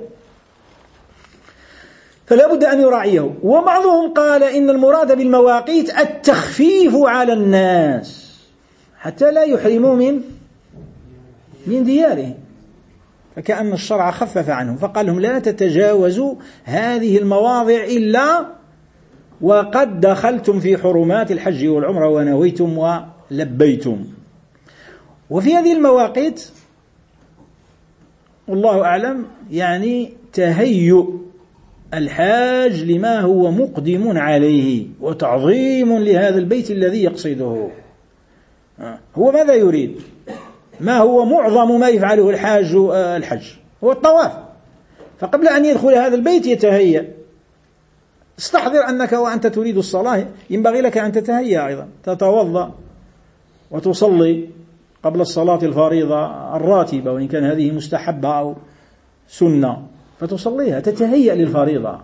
فلا بد أن يراعيه. وبعضهم قال إن المراد بالمواقيت التخفيف على الناس حتى لا يحرموا من من ديارهم، فكأن الشرع خفف عنهم فقال لهم لا تتجاوزوا هذه المواضع إلا وقد دخلتم في حرمات الحج والعمرة ونويتم ولبيتم. وفي هذه المواقيت والله أعلم يعني تهيؤ الحاج لما هو مقدم عليه وتعظيم لهذا البيت الذي يقصده. هو ماذا يريد؟ ما هو معظم ما يفعله الحاج الحج هو الطواف، فقبل أن يدخل هذا البيت يتهيأ. استحضر أنك وأنت تريد الصلاة ينبغي لك أن تتهيأ أيضا، تتوضأ وتصلي قبل الصلاة الفريضة الراتبة وإن كان هذه مستحبة أو سنة فتصليها، تتهيأ للفريضة.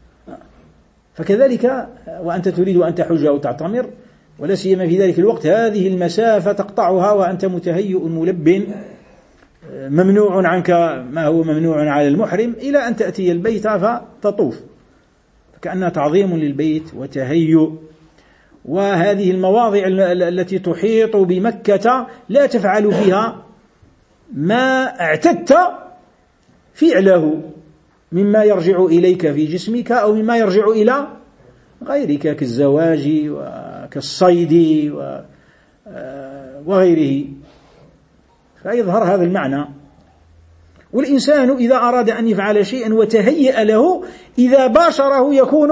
فكذلك وأنت تريد أن تحج أو تعتمر، ولا سيما في ذلك الوقت هذه المسافة تقطعها وأنت متهيئ ملب ممنوع عنك ما هو ممنوع على المحرم إلى أن تأتي البيت فتطوف، فكأنها تعظيم للبيت وتهيؤ. وهذه المواضع التي تحيط بمكة لا تفعل فيها ما اعتدت فعله مما يرجع إليك في جسمك أو مما يرجع إلى غيرك كالزواج وكالصيد وغيره، فيظهر هذا المعنى. والإنسان إذا أراد أن يفعل شيئا وتهيأ له إذا باشره يكون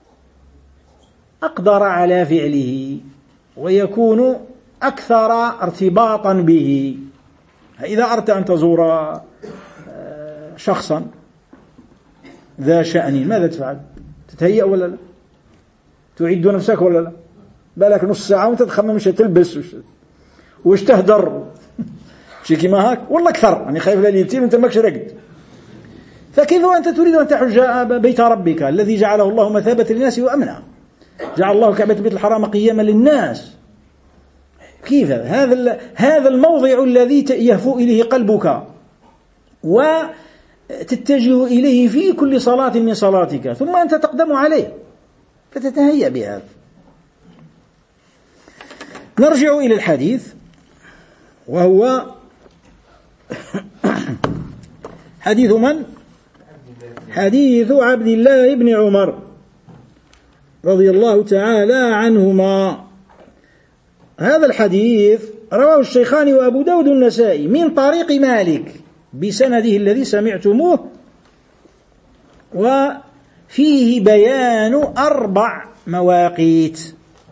أقدر على فعله ويكون أكثر ارتباطا به. إذا أردت أن تزور شخصا ذا شأن ماذا تفعل؟ تتهيأ ولا لا؟ تعد نفسك ولا لا؟ بالك نص ساعة وانت تخمم مش تلبس وش تهدر شي كيما هاك والله أكثر يعني خايف ليلتين وانت ماكش رقد. فكيف وأنت تريد أن تحج بيت ربك الذي جعله الله مثابة للناس وأمنا، جعل الله كعبة البيت الحرام قياما للناس، كيف هذا هذا الموضع الذي يهفو إليه قلبك وتتجه إليه في كل صلاة من صلاتك ثم أنت تقدم عليه فتتهيأ بهذا. نرجع إلى الحديث وهو حديث من؟ حديث عبد الله بن عمر رضي الله تعالى عنهما. هذا الحديث رواه الشيخان وأبو داود النسائي من طريق مالك بسنده الذي سمعتموه، وفيه بيان أربع مواقيت.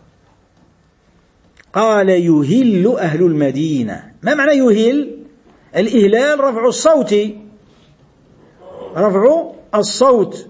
قال يهل أهل المدينة. ما معنى يهل؟ الإهلال رفع الصوت، رفع الصوت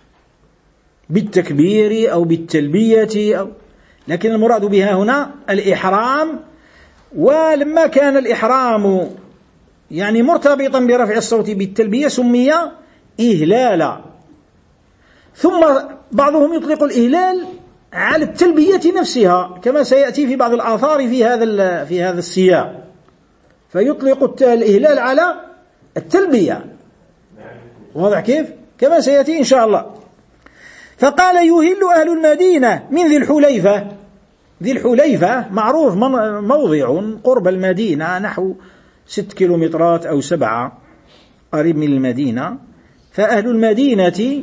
بالتكبير أو بالتلبية أو، لكن المراد بها هنا الإحرام. ولما كان الإحرام يعني مرتبطا برفع الصوت بالتلبية سمي إهلالا. ثم بعضهم يطلق الإهلال على التلبية نفسها كما سيأتي في بعض الآثار في هذا في هذا السياق، فيطلق الإهلال على التلبية، واضح كيف؟ كما سيأتي إن شاء الله. فقال يهل أهل المدينة من ذي الحليفة. ذي الحليفة معروف موضع قرب المدينة نحو ست كيلومترات أو سبعة قريب من المدينة. فأهل المدينة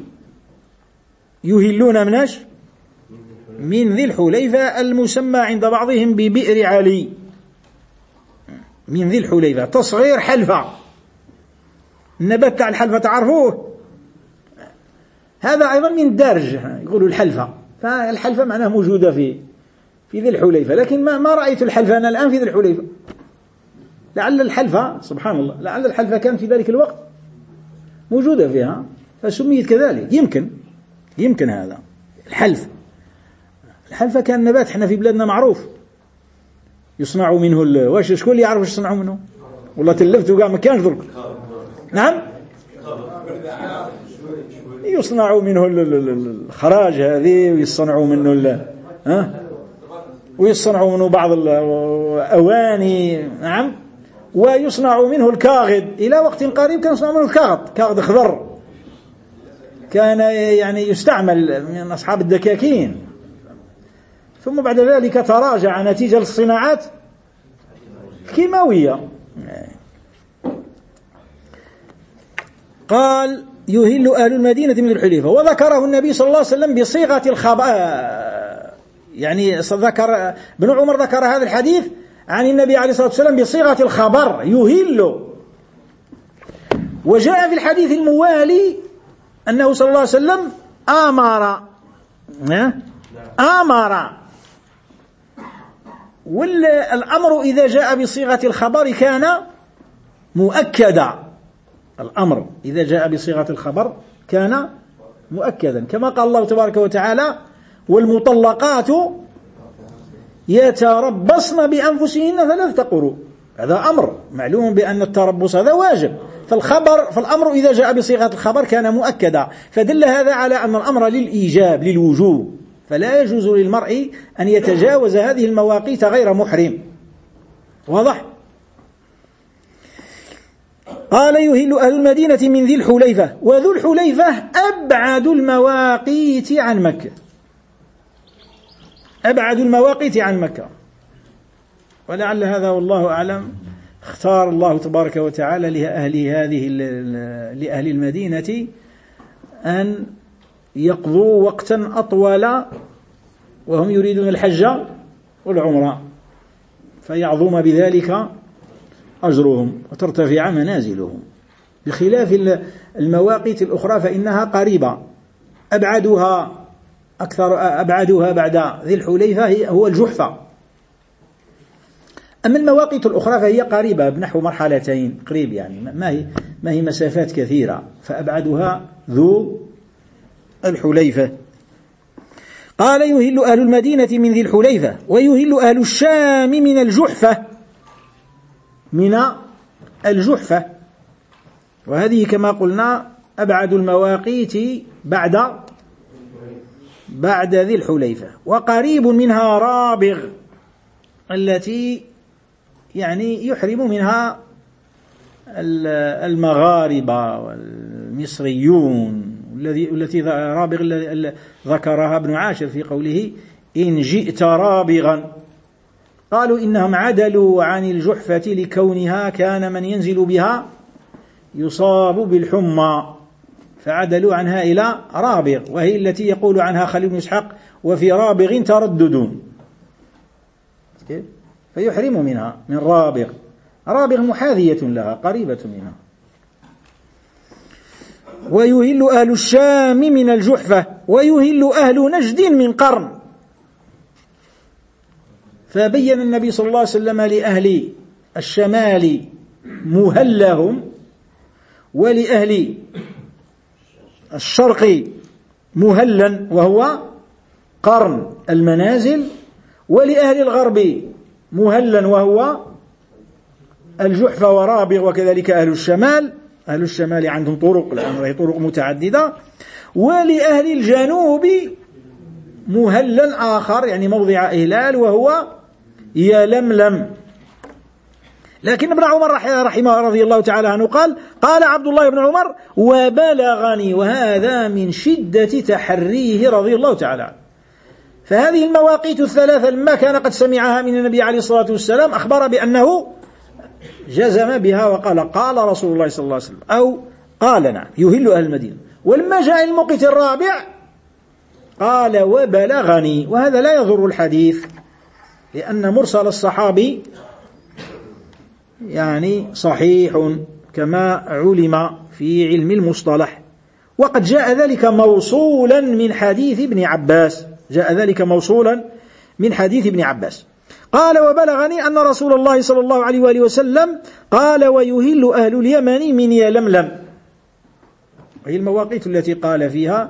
يهلون منش من ذي الحليفة المسمى عند بعضهم ببئر علي. من ذي الحليفة تصغير حلفة، النبات تاع الحلفة تعرفوه، هذا أيضا من الدارج يقولوا الحلفة. فالحلفة معناه موجودة في في ذي الحليفة، لكن ما, ما رأيت الحلفة أنا الآن في ذي الحليفة. لعل الحلفة سبحان الله لعل الحلفة كان في ذلك الوقت موجودة فيها فسميت كذلك. يمكن يمكن هذا الحلف. الحلفة كان نبات احنا في بلادنا معروف يصنع منه ال... واش شكون اللي يعرف واش يصنعوا منه؟ والله تلفت وقع ما كانش درك. نعم يصنعوا منه الخراج هذه ويصنعوا منه ال... ها ويصنعوا منه بعض الأواني. نعم ويصنع منه الكاغد. إلى وقت قريب كان يصنع منه الكاغد، كاغد خضر كان يعني يستعمل من أصحاب الدكاكين. ثم بعد ذلك تراجع نتيجة للصناعات الكيماوية. قال يهل أهل المدينة من الحليفة. وذكره النبي صلى الله عليه وسلم بصيغة الخبر، يعني ذكر ابن عمر ذكر هذا الحديث عن النبي عليه الصلاة والسلام بصيغة الخبر يهل. وجاء في الحديث الموالي أنه صلى الله عليه وسلم آمر آمر والأمر إذا جاء بصيغة الخبر كان مؤكدا. الأمر إذا جاء بصيغة الخبر كان مؤكدا كما قال الله تبارك وتعالى والمطلقات يتربصن بأنفسهن ثلاثة قروء. هذا أمر معلوم بأن التربص هذا واجب. فالخبر فالأمر إذا جاء بصيغة الخبر كان مؤكدا، فدل هذا على أن الأمر للإيجاب للوجوب، فلا يجوز للمرء أن يتجاوز هذه المواقيت غير محرم. واضح؟ قال يهل أهل المدينة من ذي الحليفة. وذو الحليفة أبعد المواقيت عن مكة، أبعد المواقيت عن مكة. ولعل هذا والله أعلم اختار الله تبارك وتعالى لأهل هذه لأهل المدينة أن يقضوا وقتا أطول وهم يريدون الحج والعمرة، فيعظم بذلك أجرهم وترتفع منازلهم. بخلاف المواقيت الأخرى فإنها قريبة. أبعدها أكثر أبعدها بعد ذي الحليفة هو الجحفة. أما المواقيت الأخرى فهي قريبة بنحو مرحلتين قريب، يعني ما هي ما هي مسافات كثيرة، فأبعدها ذو الحليفة. قال: يهل أهل المدينة من ذي الحليفة، ويهل أهل الشام من الجحفة من الجحفة وهذه كما قلنا أبعد المواقيت بعد بعد ذي الحليفة. وقريب منها رابغ التي يعني يحرم منها المغاربة والمصريون، الذي التي رابغ ذكرها ابن عاشر في قوله: إن جئت رابغا. قالوا إنهم عدلوا عن الجحفة لكونها كان من ينزل بها يصاب بالحمى، فعدلوا عنها إلى رابغ، وهي التي يقول عنها خليل بن إسحاق: وفي رابغ تردد، فيحرم منها من رابغ. رابغ محاذية لها قريبة منها. ويهل أهل الشام من الجحفة، ويهل أهل نجد من قرن. فبين النبي صلى الله عليه وسلم لأهل الشمال مهلهم، ولأهل الشرق مهلا وهو قرن المنازل، ولأهل الغرب مهلا وهو الجحفة ورابغ، وكذلك أهل الشمال. أهل الشمال عندهم طرق، لأنه طرق متعددة. ولأهل الجنوب مهلا آخر، يعني موضع إهلال، وهو يلملم. لكن ابن عمر رحمه رضي الله تعالى عنه قال: قال عبد الله بن عمر: وبلغني، وهذا من شدة تحريه رضي الله تعالى عنه. فهذه المواقيت الثلاثة لما كان قد سمعها من النبي عليه الصلاة والسلام أخبر بأنه جزم بها وقال: قال رسول الله صلى الله عليه وسلم، أو قال نعم يهل أهل المدينة. ولما جاء الموقيت الرابع قال: وبلغني، وهذا لا يضر الحديث، لأن مرسل الصحابي يعني صحيح كما علم في علم المصطلح. وقد جاء ذلك موصولا من حديث ابن عباس، جاء ذلك موصولا من حديث ابن عباس. قال: وبلغني أن رسول الله صلى الله عليه وآله وسلم قال: ويهل أهل اليمن من يلملم. وهي المواقيت التي قال فيها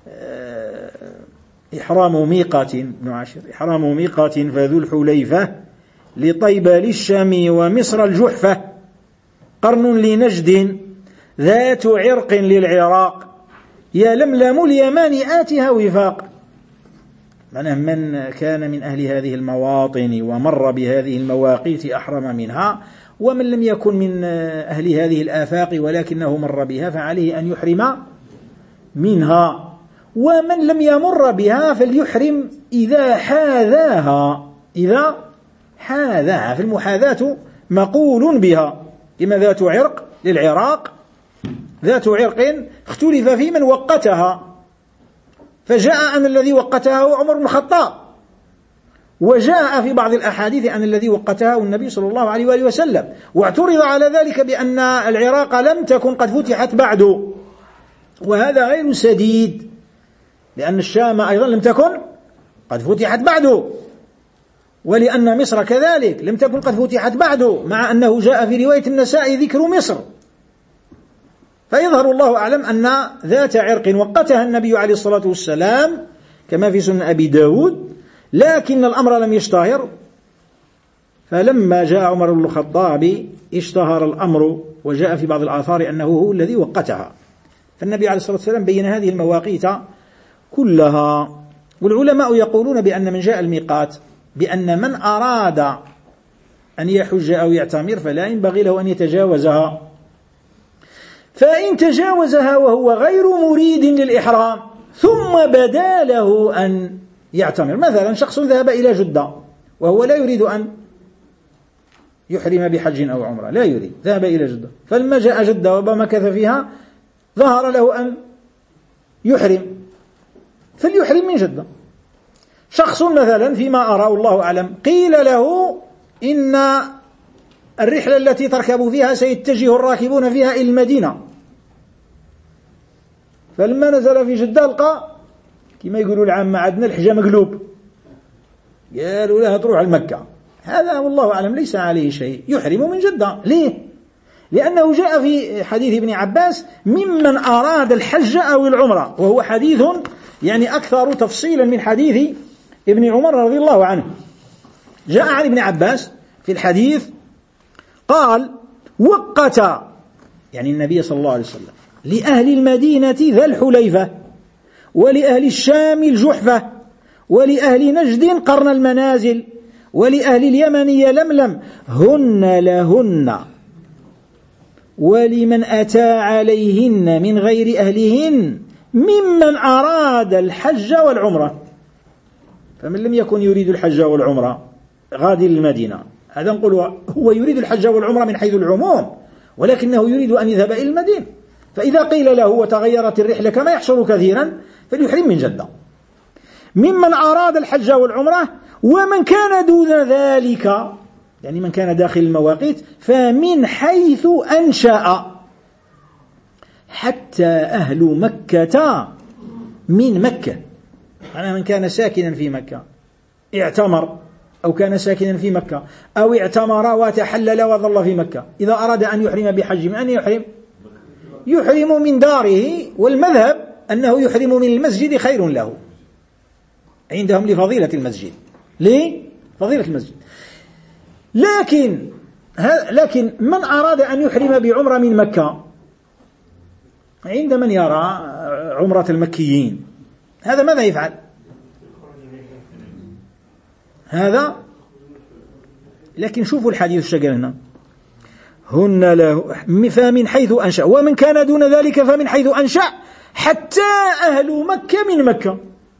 إحرام ميقات ابن عاشر: إحرام ميقات فذو الحليفة لطيبة للشام ومصر الجحفة، قرن لنجد ذات عرق للعراق، يلملم اليمان آتها وفاق. معناه من كان من أهل هذه المواطن ومر بهذه المواقيت أحرم منها، ومن لم يكن من أهل هذه الآفاق ولكنه مر بها فعليه أن يحرم منها، ومن لم يمر بها فليحرم إذا حاذاها، إذا حاذاها. في المحاذاة مقول بها، إما ذات عرق للعراق، ذات عرق اختلف في من وقتها، فجاء أن الذي وقتها هو عمر بن الخطاب، وجاء في بعض الأحاديث أن الذي وقتها هو النبي صلى الله عليه وآله وسلم، واعترض على ذلك بأن العراق لم تكن قد فتحت بعد، وهذا غير سديد، لأن الشام أيضا لم تكن قد فتحت بعد، ولأن مصر كذلك لم تكن قد فتحت بعد، مع أنه جاء في رواية النسائي ذكر مصر. فيظهر الله أعلم أن ذات عرق وقتها النبي عليه الصلاة والسلام كما في سنن أبي داود، لكن الأمر لم يشتهر، فلما جاء عمر بن الخطاب اشتهر الأمر، وجاء في بعض الآثار أنه هو الذي وقتها. فالنبي عليه الصلاة والسلام بين هذه المواقيت كلها. والعلماء يقولون بأن من جاء الميقات بأن من أراد أن يحج أو يعتمر فلا ينبغي له أن يتجاوزها، فإن تجاوزها وهو غير مريد للإحرام ثم بدا له أن يعتمر، مثلا شخص ذهب إلى جدة وهو لا يريد أن يحرم بحج أو عمرة، لا يريد، ذهب إلى جدة، فلما جاء جدة ومكث فيها ظهر له أن يحرم، فليحرم من جدة. شخص مثلا فيما أراه الله أعلم قيل له إن الرحلة التي تركب فيها سيتجه الراكبون فيها إلى المدينة، فلما نزل في جدة لقى كما يقولوا العامة عندنا الحجة مقلوب، قالوا لها تروح على مكة. هذا والله أعلم ليس عليه شيء، يحرم من جدة. ليه؟ لأنه جاء في حديث ابن عباس ممن أراد الحج أو العمرة، وهو حديث يعني أكثر تفصيلا من حديث ابن عمر رضي الله عنه. جاء عن ابن عباس في الحديث قال: وقت يعني النبي صلى الله عليه وسلم لأهل المدينة ذا الحليفة، ولأهل الشام الجحفة، ولأهل نجد قرن المنازل، ولأهل اليمن يلملم، هن لهن، ولمن أتى عليهن من غير أهلهن ممن أراد الحج والعمرة. فمن لم يكن يريد الحج والعمرة غادي للمدينة، هذا نقول هو يريد الحج والعمرة من حيث العموم، ولكنه يريد أن يذهب إلى المدينة. فإذا قيل له وتغيرت الرحلة كما يحصل كثيرا فليحرم من جدة. ممن أراد الحج والعمرة، ومن كان دون ذلك يعني من كان داخل المواقيت فمن حيث أنشأ، حتى أهل مكة من مكة، يعني من كان ساكنا في مكة اعتمر أو كان ساكنا في مكة أو اعتمر وتحلل وظل في مكة، إذا أراد أن يحرم بحج من أن يحرم يحرم من داره، والمذهب أنه يحرم من المسجد خير له عندهم لفضيلة المسجد، ليه؟ فضيلة المسجد. لكن لكن من أراد أن يحرم بعمرة من مكة، عند من يرى عمرة المكيين، هذا ماذا يفعل؟ هذا لكن شوفوا الحديث الشجر هنا، هن له فمن حيث أنشأ، ومن كان دون ذلك فمن حيث أنشأ، حتى أهل مكة من مكة.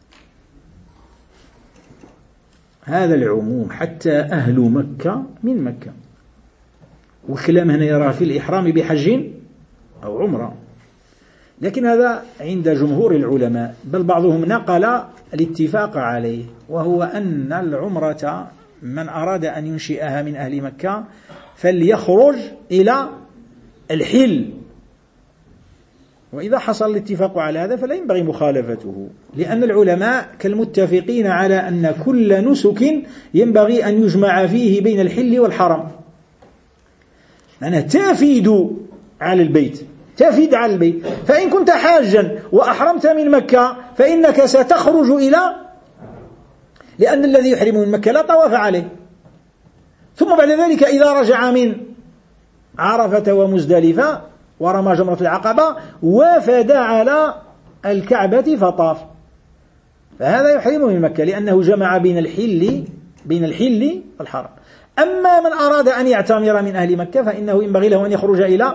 هذا العموم، حتى أهل مكة من مكة. والكلام هنا يرى في الإحرام بحج أو عمرة، لكن هذا عند جمهور العلماء، بل بعضهم نقل الاتفاق عليه، وهو أن العمرة من أراد أن ينشئها من أهل مكة فليخرج إلى الحل، وإذا حصل الاتفاق على هذا فلا ينبغي مخالفته، لأن العلماء كالمتفقين على أن كل نسك ينبغي أن يجمع فيه بين الحل والحرم، أنا تفيد على البيت تفيد على البيت. فإن كنت حاجا وأحرمت من مكة فإنك ستخرج إلى، لأن الذي يحرم من مكة لا طواف عليه، ثم بعد ذلك إذا رجع من عرفة ومزدلفة ورمى جمرة العقبة وفد على الكعبة فطاف، فهذا يحرم من مكة لأنه جمع بين الحل بين الحل والحرم. أما من أراد أن يعتمر من أهل مكة فإنه ينبغي له أن يخرج إلى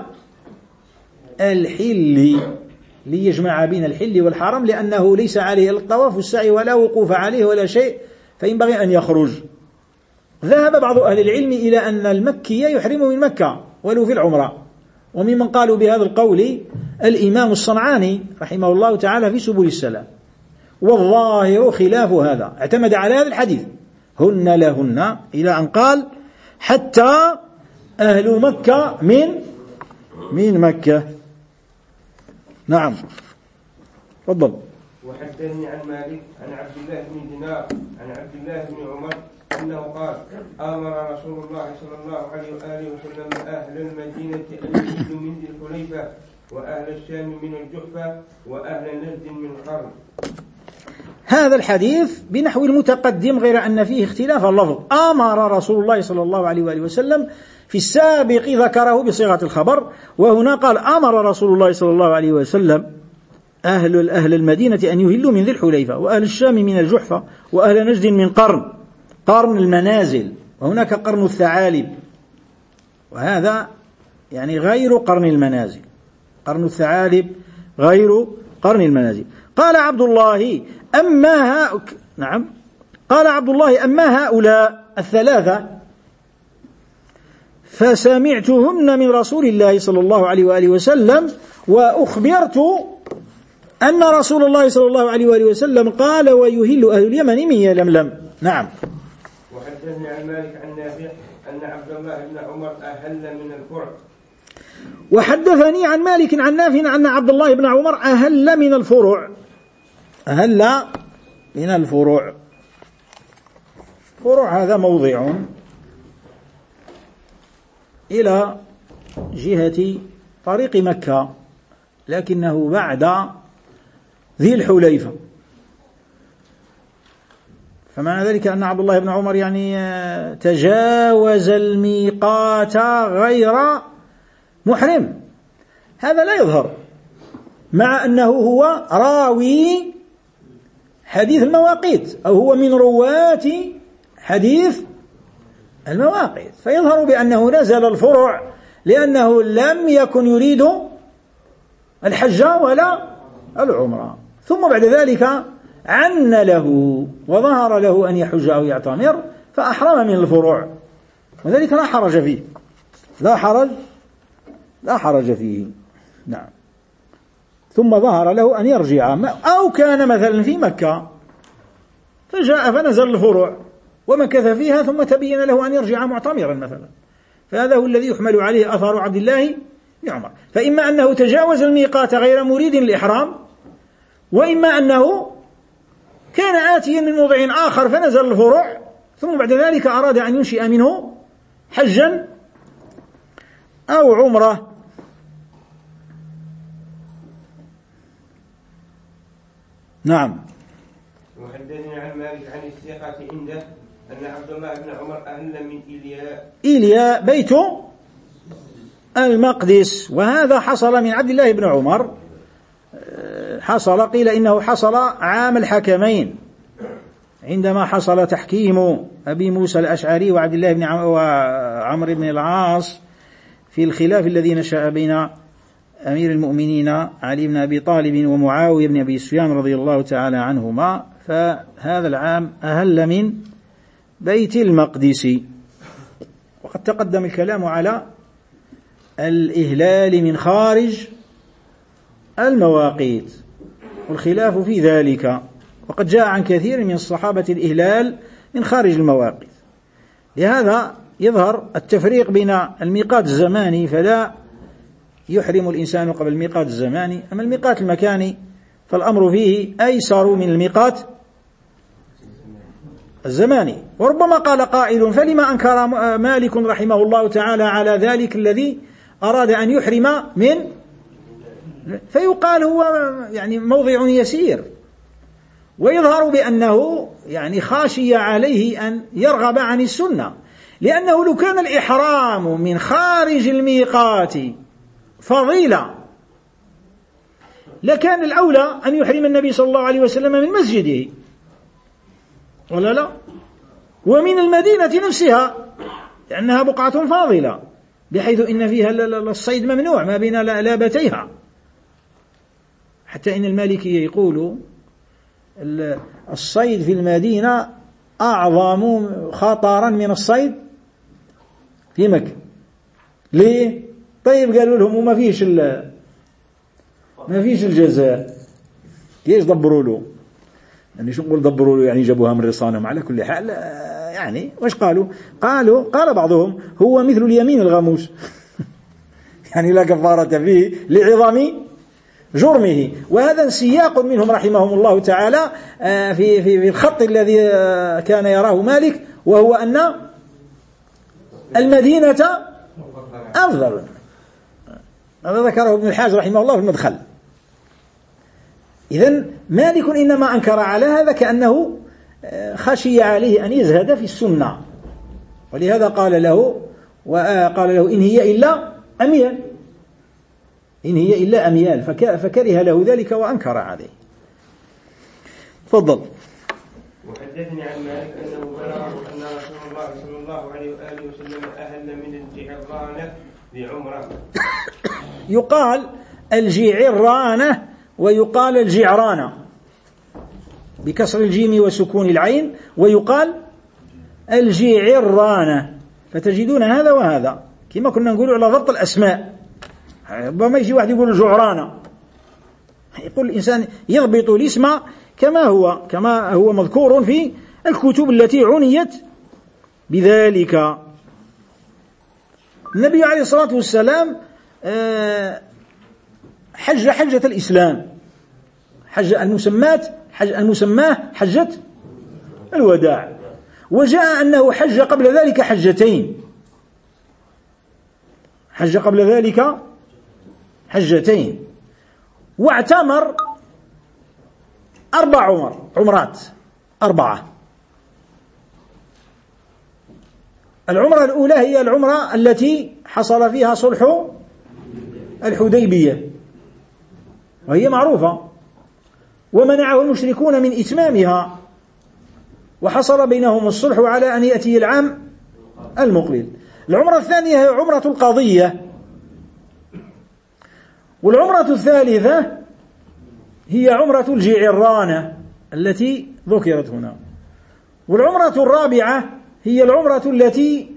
الحل ليجمع بين الحل والحرم، لأنه ليس عليه الطواف والسعي ولا وقوف عليه ولا شيء، فينبغي أن يخرج. ذهب بعض أهل العلم إلى أن المكي يحرم من مكة ولو في العمرة، وممن قالوا بهذا القول الإمام الصنعاني رحمه الله تعالى في سبل السلام، والظاهر خلاف هذا، اعتمد على هذا الحديث هن لهن إلى أن قال حتى أهل مكة من من مكة. نعم تفضل. وحدثني عن مالك عن عبد الله بن دينار عن عبد الله بن عمر أنه قال أمر رسول الله صلى الله عليه وآله وسلم أهل المدينة أن يجدوا من ذي الحليفة، وأهل الشام من الجحفة، وأهل نجد من قرن. هذا الحديث بنحو المتقدم غير أن فيه اختلاف اللفظ. أمر رسول الله صلى الله عليه وآله وسلم، في السابق ذكره بصيغة الخبر، وهنا قال أمر رسول الله صلى الله عليه وسلم أهل أهل المدينة أن يهلوا من ذي الحليفة، وأهل الشام من الجحفة، وأهل نجد من قرن، قرن المنازل، وهناك قرن الثعالب، وهذا يعني غير قرن المنازل، قرن الثعالب غير قرن المنازل. قال عبد الله أما ها نعم قال عبد الله أما هؤلاء الثلاثة فسمعتهن من رسول الله صلى الله عليه وآله وسلم، وأخبرت أن رسول الله صلى الله عليه وآله وسلم قال ويهل أهل اليمن من يلملم. نعم. وحدثني عن مالك عن نافع أن عبد الله بن عمر أهل من الفرع. وحدثني عن مالك عن نافع أن عبد الله بن عمر أهل من الفروع. أهل من الفروع. فروع هذا موضع إلى جهة طريق مكة لكنه بعد ذي الحليفة. فمعنى ذلك أن عبد الله بن عمر يعني تجاوز الميقات غير محرم. هذا لا يظهر مع أنه هو راوي حديث المواقيت أو هو من رواة حديث المواقيت، فيظهر بأنه نزل الفروع لأنه لم يكن يريد الحج ولا العمرة، ثم بعد ذلك عن له وظهر له أن يحج أو يعتمر فأحرم من الفروع، وذلك لا حرج فيه لا حرج لا حرج فيه. نعم. ثم ظهر له أن يرجع أو كان مثلا في مكة فجاء فنزل الفروع ومكث فيها ثم تبين له أن يرجع معتمرا مثلا، فهذا هو الذي يحمل عليه أثر عبد الله بن عمر. فإما أنه تجاوز الميقات غير مريد الإحرام، وإما أنه كان آتيا من موضع آخر فنزل الفروع ثم بعد ذلك أراد أن ينشئ منه حجا أو عمرة. نعم. وحدثني عن مالك عن الثقة عنده أن عبد الله بن عمر أهل من إيلياء. إيلياء بيت المقدس، وهذا حصل من عبد الله بن عمر، حصل قيل إنه حصل عام الحكمين عندما حصل تحكيم أبي موسى الأشعري وعبد الله بن وعمر بن العاص في الخلاف الذي نشأ بين أمير المؤمنين علي بن أبي طالب ومعاوية بن أبي سفيان رضي الله تعالى عنهما، فهذا العام أهل من بيت المقدس. وقد تقدم الكلام على الإهلال من خارج المواقيت والخلاف في ذلك، وقد جاء عن كثير من الصحابة الإهلال من خارج المواقيت. لهذا يظهر التفريق بين الميقات الزماني فلا يحرم الإنسان قبل الميقات الزماني، أما الميقات المكاني فالأمر فيه أيسر من الميقات الزماني. وربما قال قائل فلما أنكر مالك رحمه الله تعالى على ذلك الذي أراد أن يحرم من، فيقال هو يعني موضع يسير، ويظهر بأنه يعني خاشي عليه أن يرغب عن السنة، لأنه لو كان الإحرام من خارج الميقات فضيلة لكان الأولى أن يحرم النبي صلى الله عليه وسلم من مسجده ولا لا، ومن المدينة نفسها لأنها بقعة فاضلة بحيث إن فيها الصيد ممنوع ما بين لابتيها، حتى إن المالكي يقول الصيد في المدينة أعظم خطرا من الصيد في مكة. ليه؟ طيب قالوا لهم وما فيش ما فيش الجزاء، ليش دبروا له؟ يعني شو نقول دبروا له؟ يعني جابوها من رصانهم. على كل حال يعني وش قالوا؟ قالوا قال بعضهم هو مثل اليمين الغموس يعني لا كفارة فيه لعظم جرمه. وهذا سياق منهم رحمهم الله تعالى في في في الخط الذي كان يراه مالك، وهو أن المدينة أفضل. هذا ذكره ابن الحاج رحمه الله في المدخل. إذن مالك إنما أنكر على هذا كأنه خشي عليه أن يزهد في السنة، ولهذا قال له وقال له إن هي إلا أميال إن هي إلا أميال فكره له ذلك وأنكر عليه. تفضل. وحدثني عن مالك أنه بلغه أن رسول الله صلى الله عليه وآله وسلم أهل من الجعرانة بعمرة. يقال الجعرانة ويقال الجعرانة بكسر الجيم وسكون العين، ويقال الجعرانة، فتجدون هذا وهذا كما كنا نقول على ضبط الأسماء. ربما يجي واحد يقول الجعرانة، يقول الإنسان يضبط الاسم كما هو كما هو مذكور في الكتب التي عنيت بذلك. النبي عليه الصلاة والسلام حج حجة الإسلام، حج المسمات حج المسماه حجة الوداع، وجاء أنه حج قبل ذلك حجتين، حج قبل ذلك حجتين، واعتمر أربع عمر عمرات أربعة. العمرة الأولى هي العمرة التي حصل فيها صلح الحديبية، وهي معروفة، ومنعه المشركون من إتمامها، وحصل بينهم الصلح على أن يأتي العام المقبل. العمرة الثانية هي عمرة القضية، والعمرة الثالثة هي عمرة الجعرانة التي ذكرت هنا، والعمرة الرابعة هي العمرة التي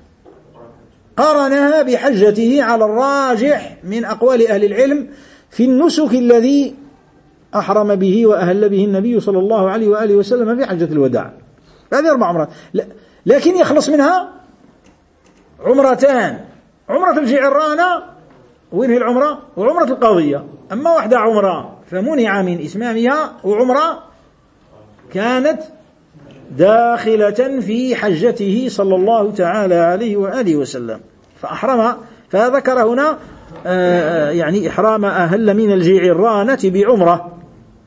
قارنها بحجته على الراجح من أقوال أهل العلم في النسك الذي أحرم به وأهل به النبي صلى الله عليه وآله وسلم في حجة الوداع. هذه أربع عمرات، لكن يخلص منها عمرتان، عمرة الجعرانة وين هي العمرة؟ وعمرة القضية. أما واحدة عمرة فمنع من إتمامها، وعمرة كانت داخلة في حجته صلى الله تعالى عليه وآله وسلم، فأحرم، فذكر هنا يعني إحرام أهل من الجعرانة بعمرة،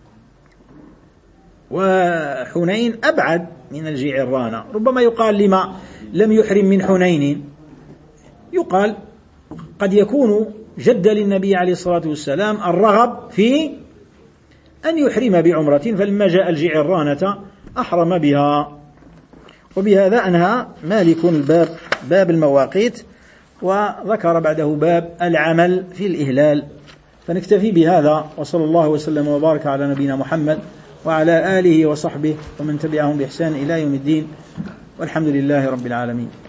وحنين أبعد من الجعرانة. ربما يقال لما لم يحرم من حنين، يقال قد يكون جد للنبي عليه الصلاة والسلام الرغب في أن يحرم بعمرة، فلما جاء الجعرانة أحرم بها. وبهذا أنهى مالك الباب باب المواقيت، وذكر بعده باب العمل في الإهلال. فنكتفي بهذا، وصلى الله وسلم وبارك على نبينا محمد وعلى آله وصحبه ومن تبعهم بإحسان إلى يوم الدين، والحمد لله رب العالمين.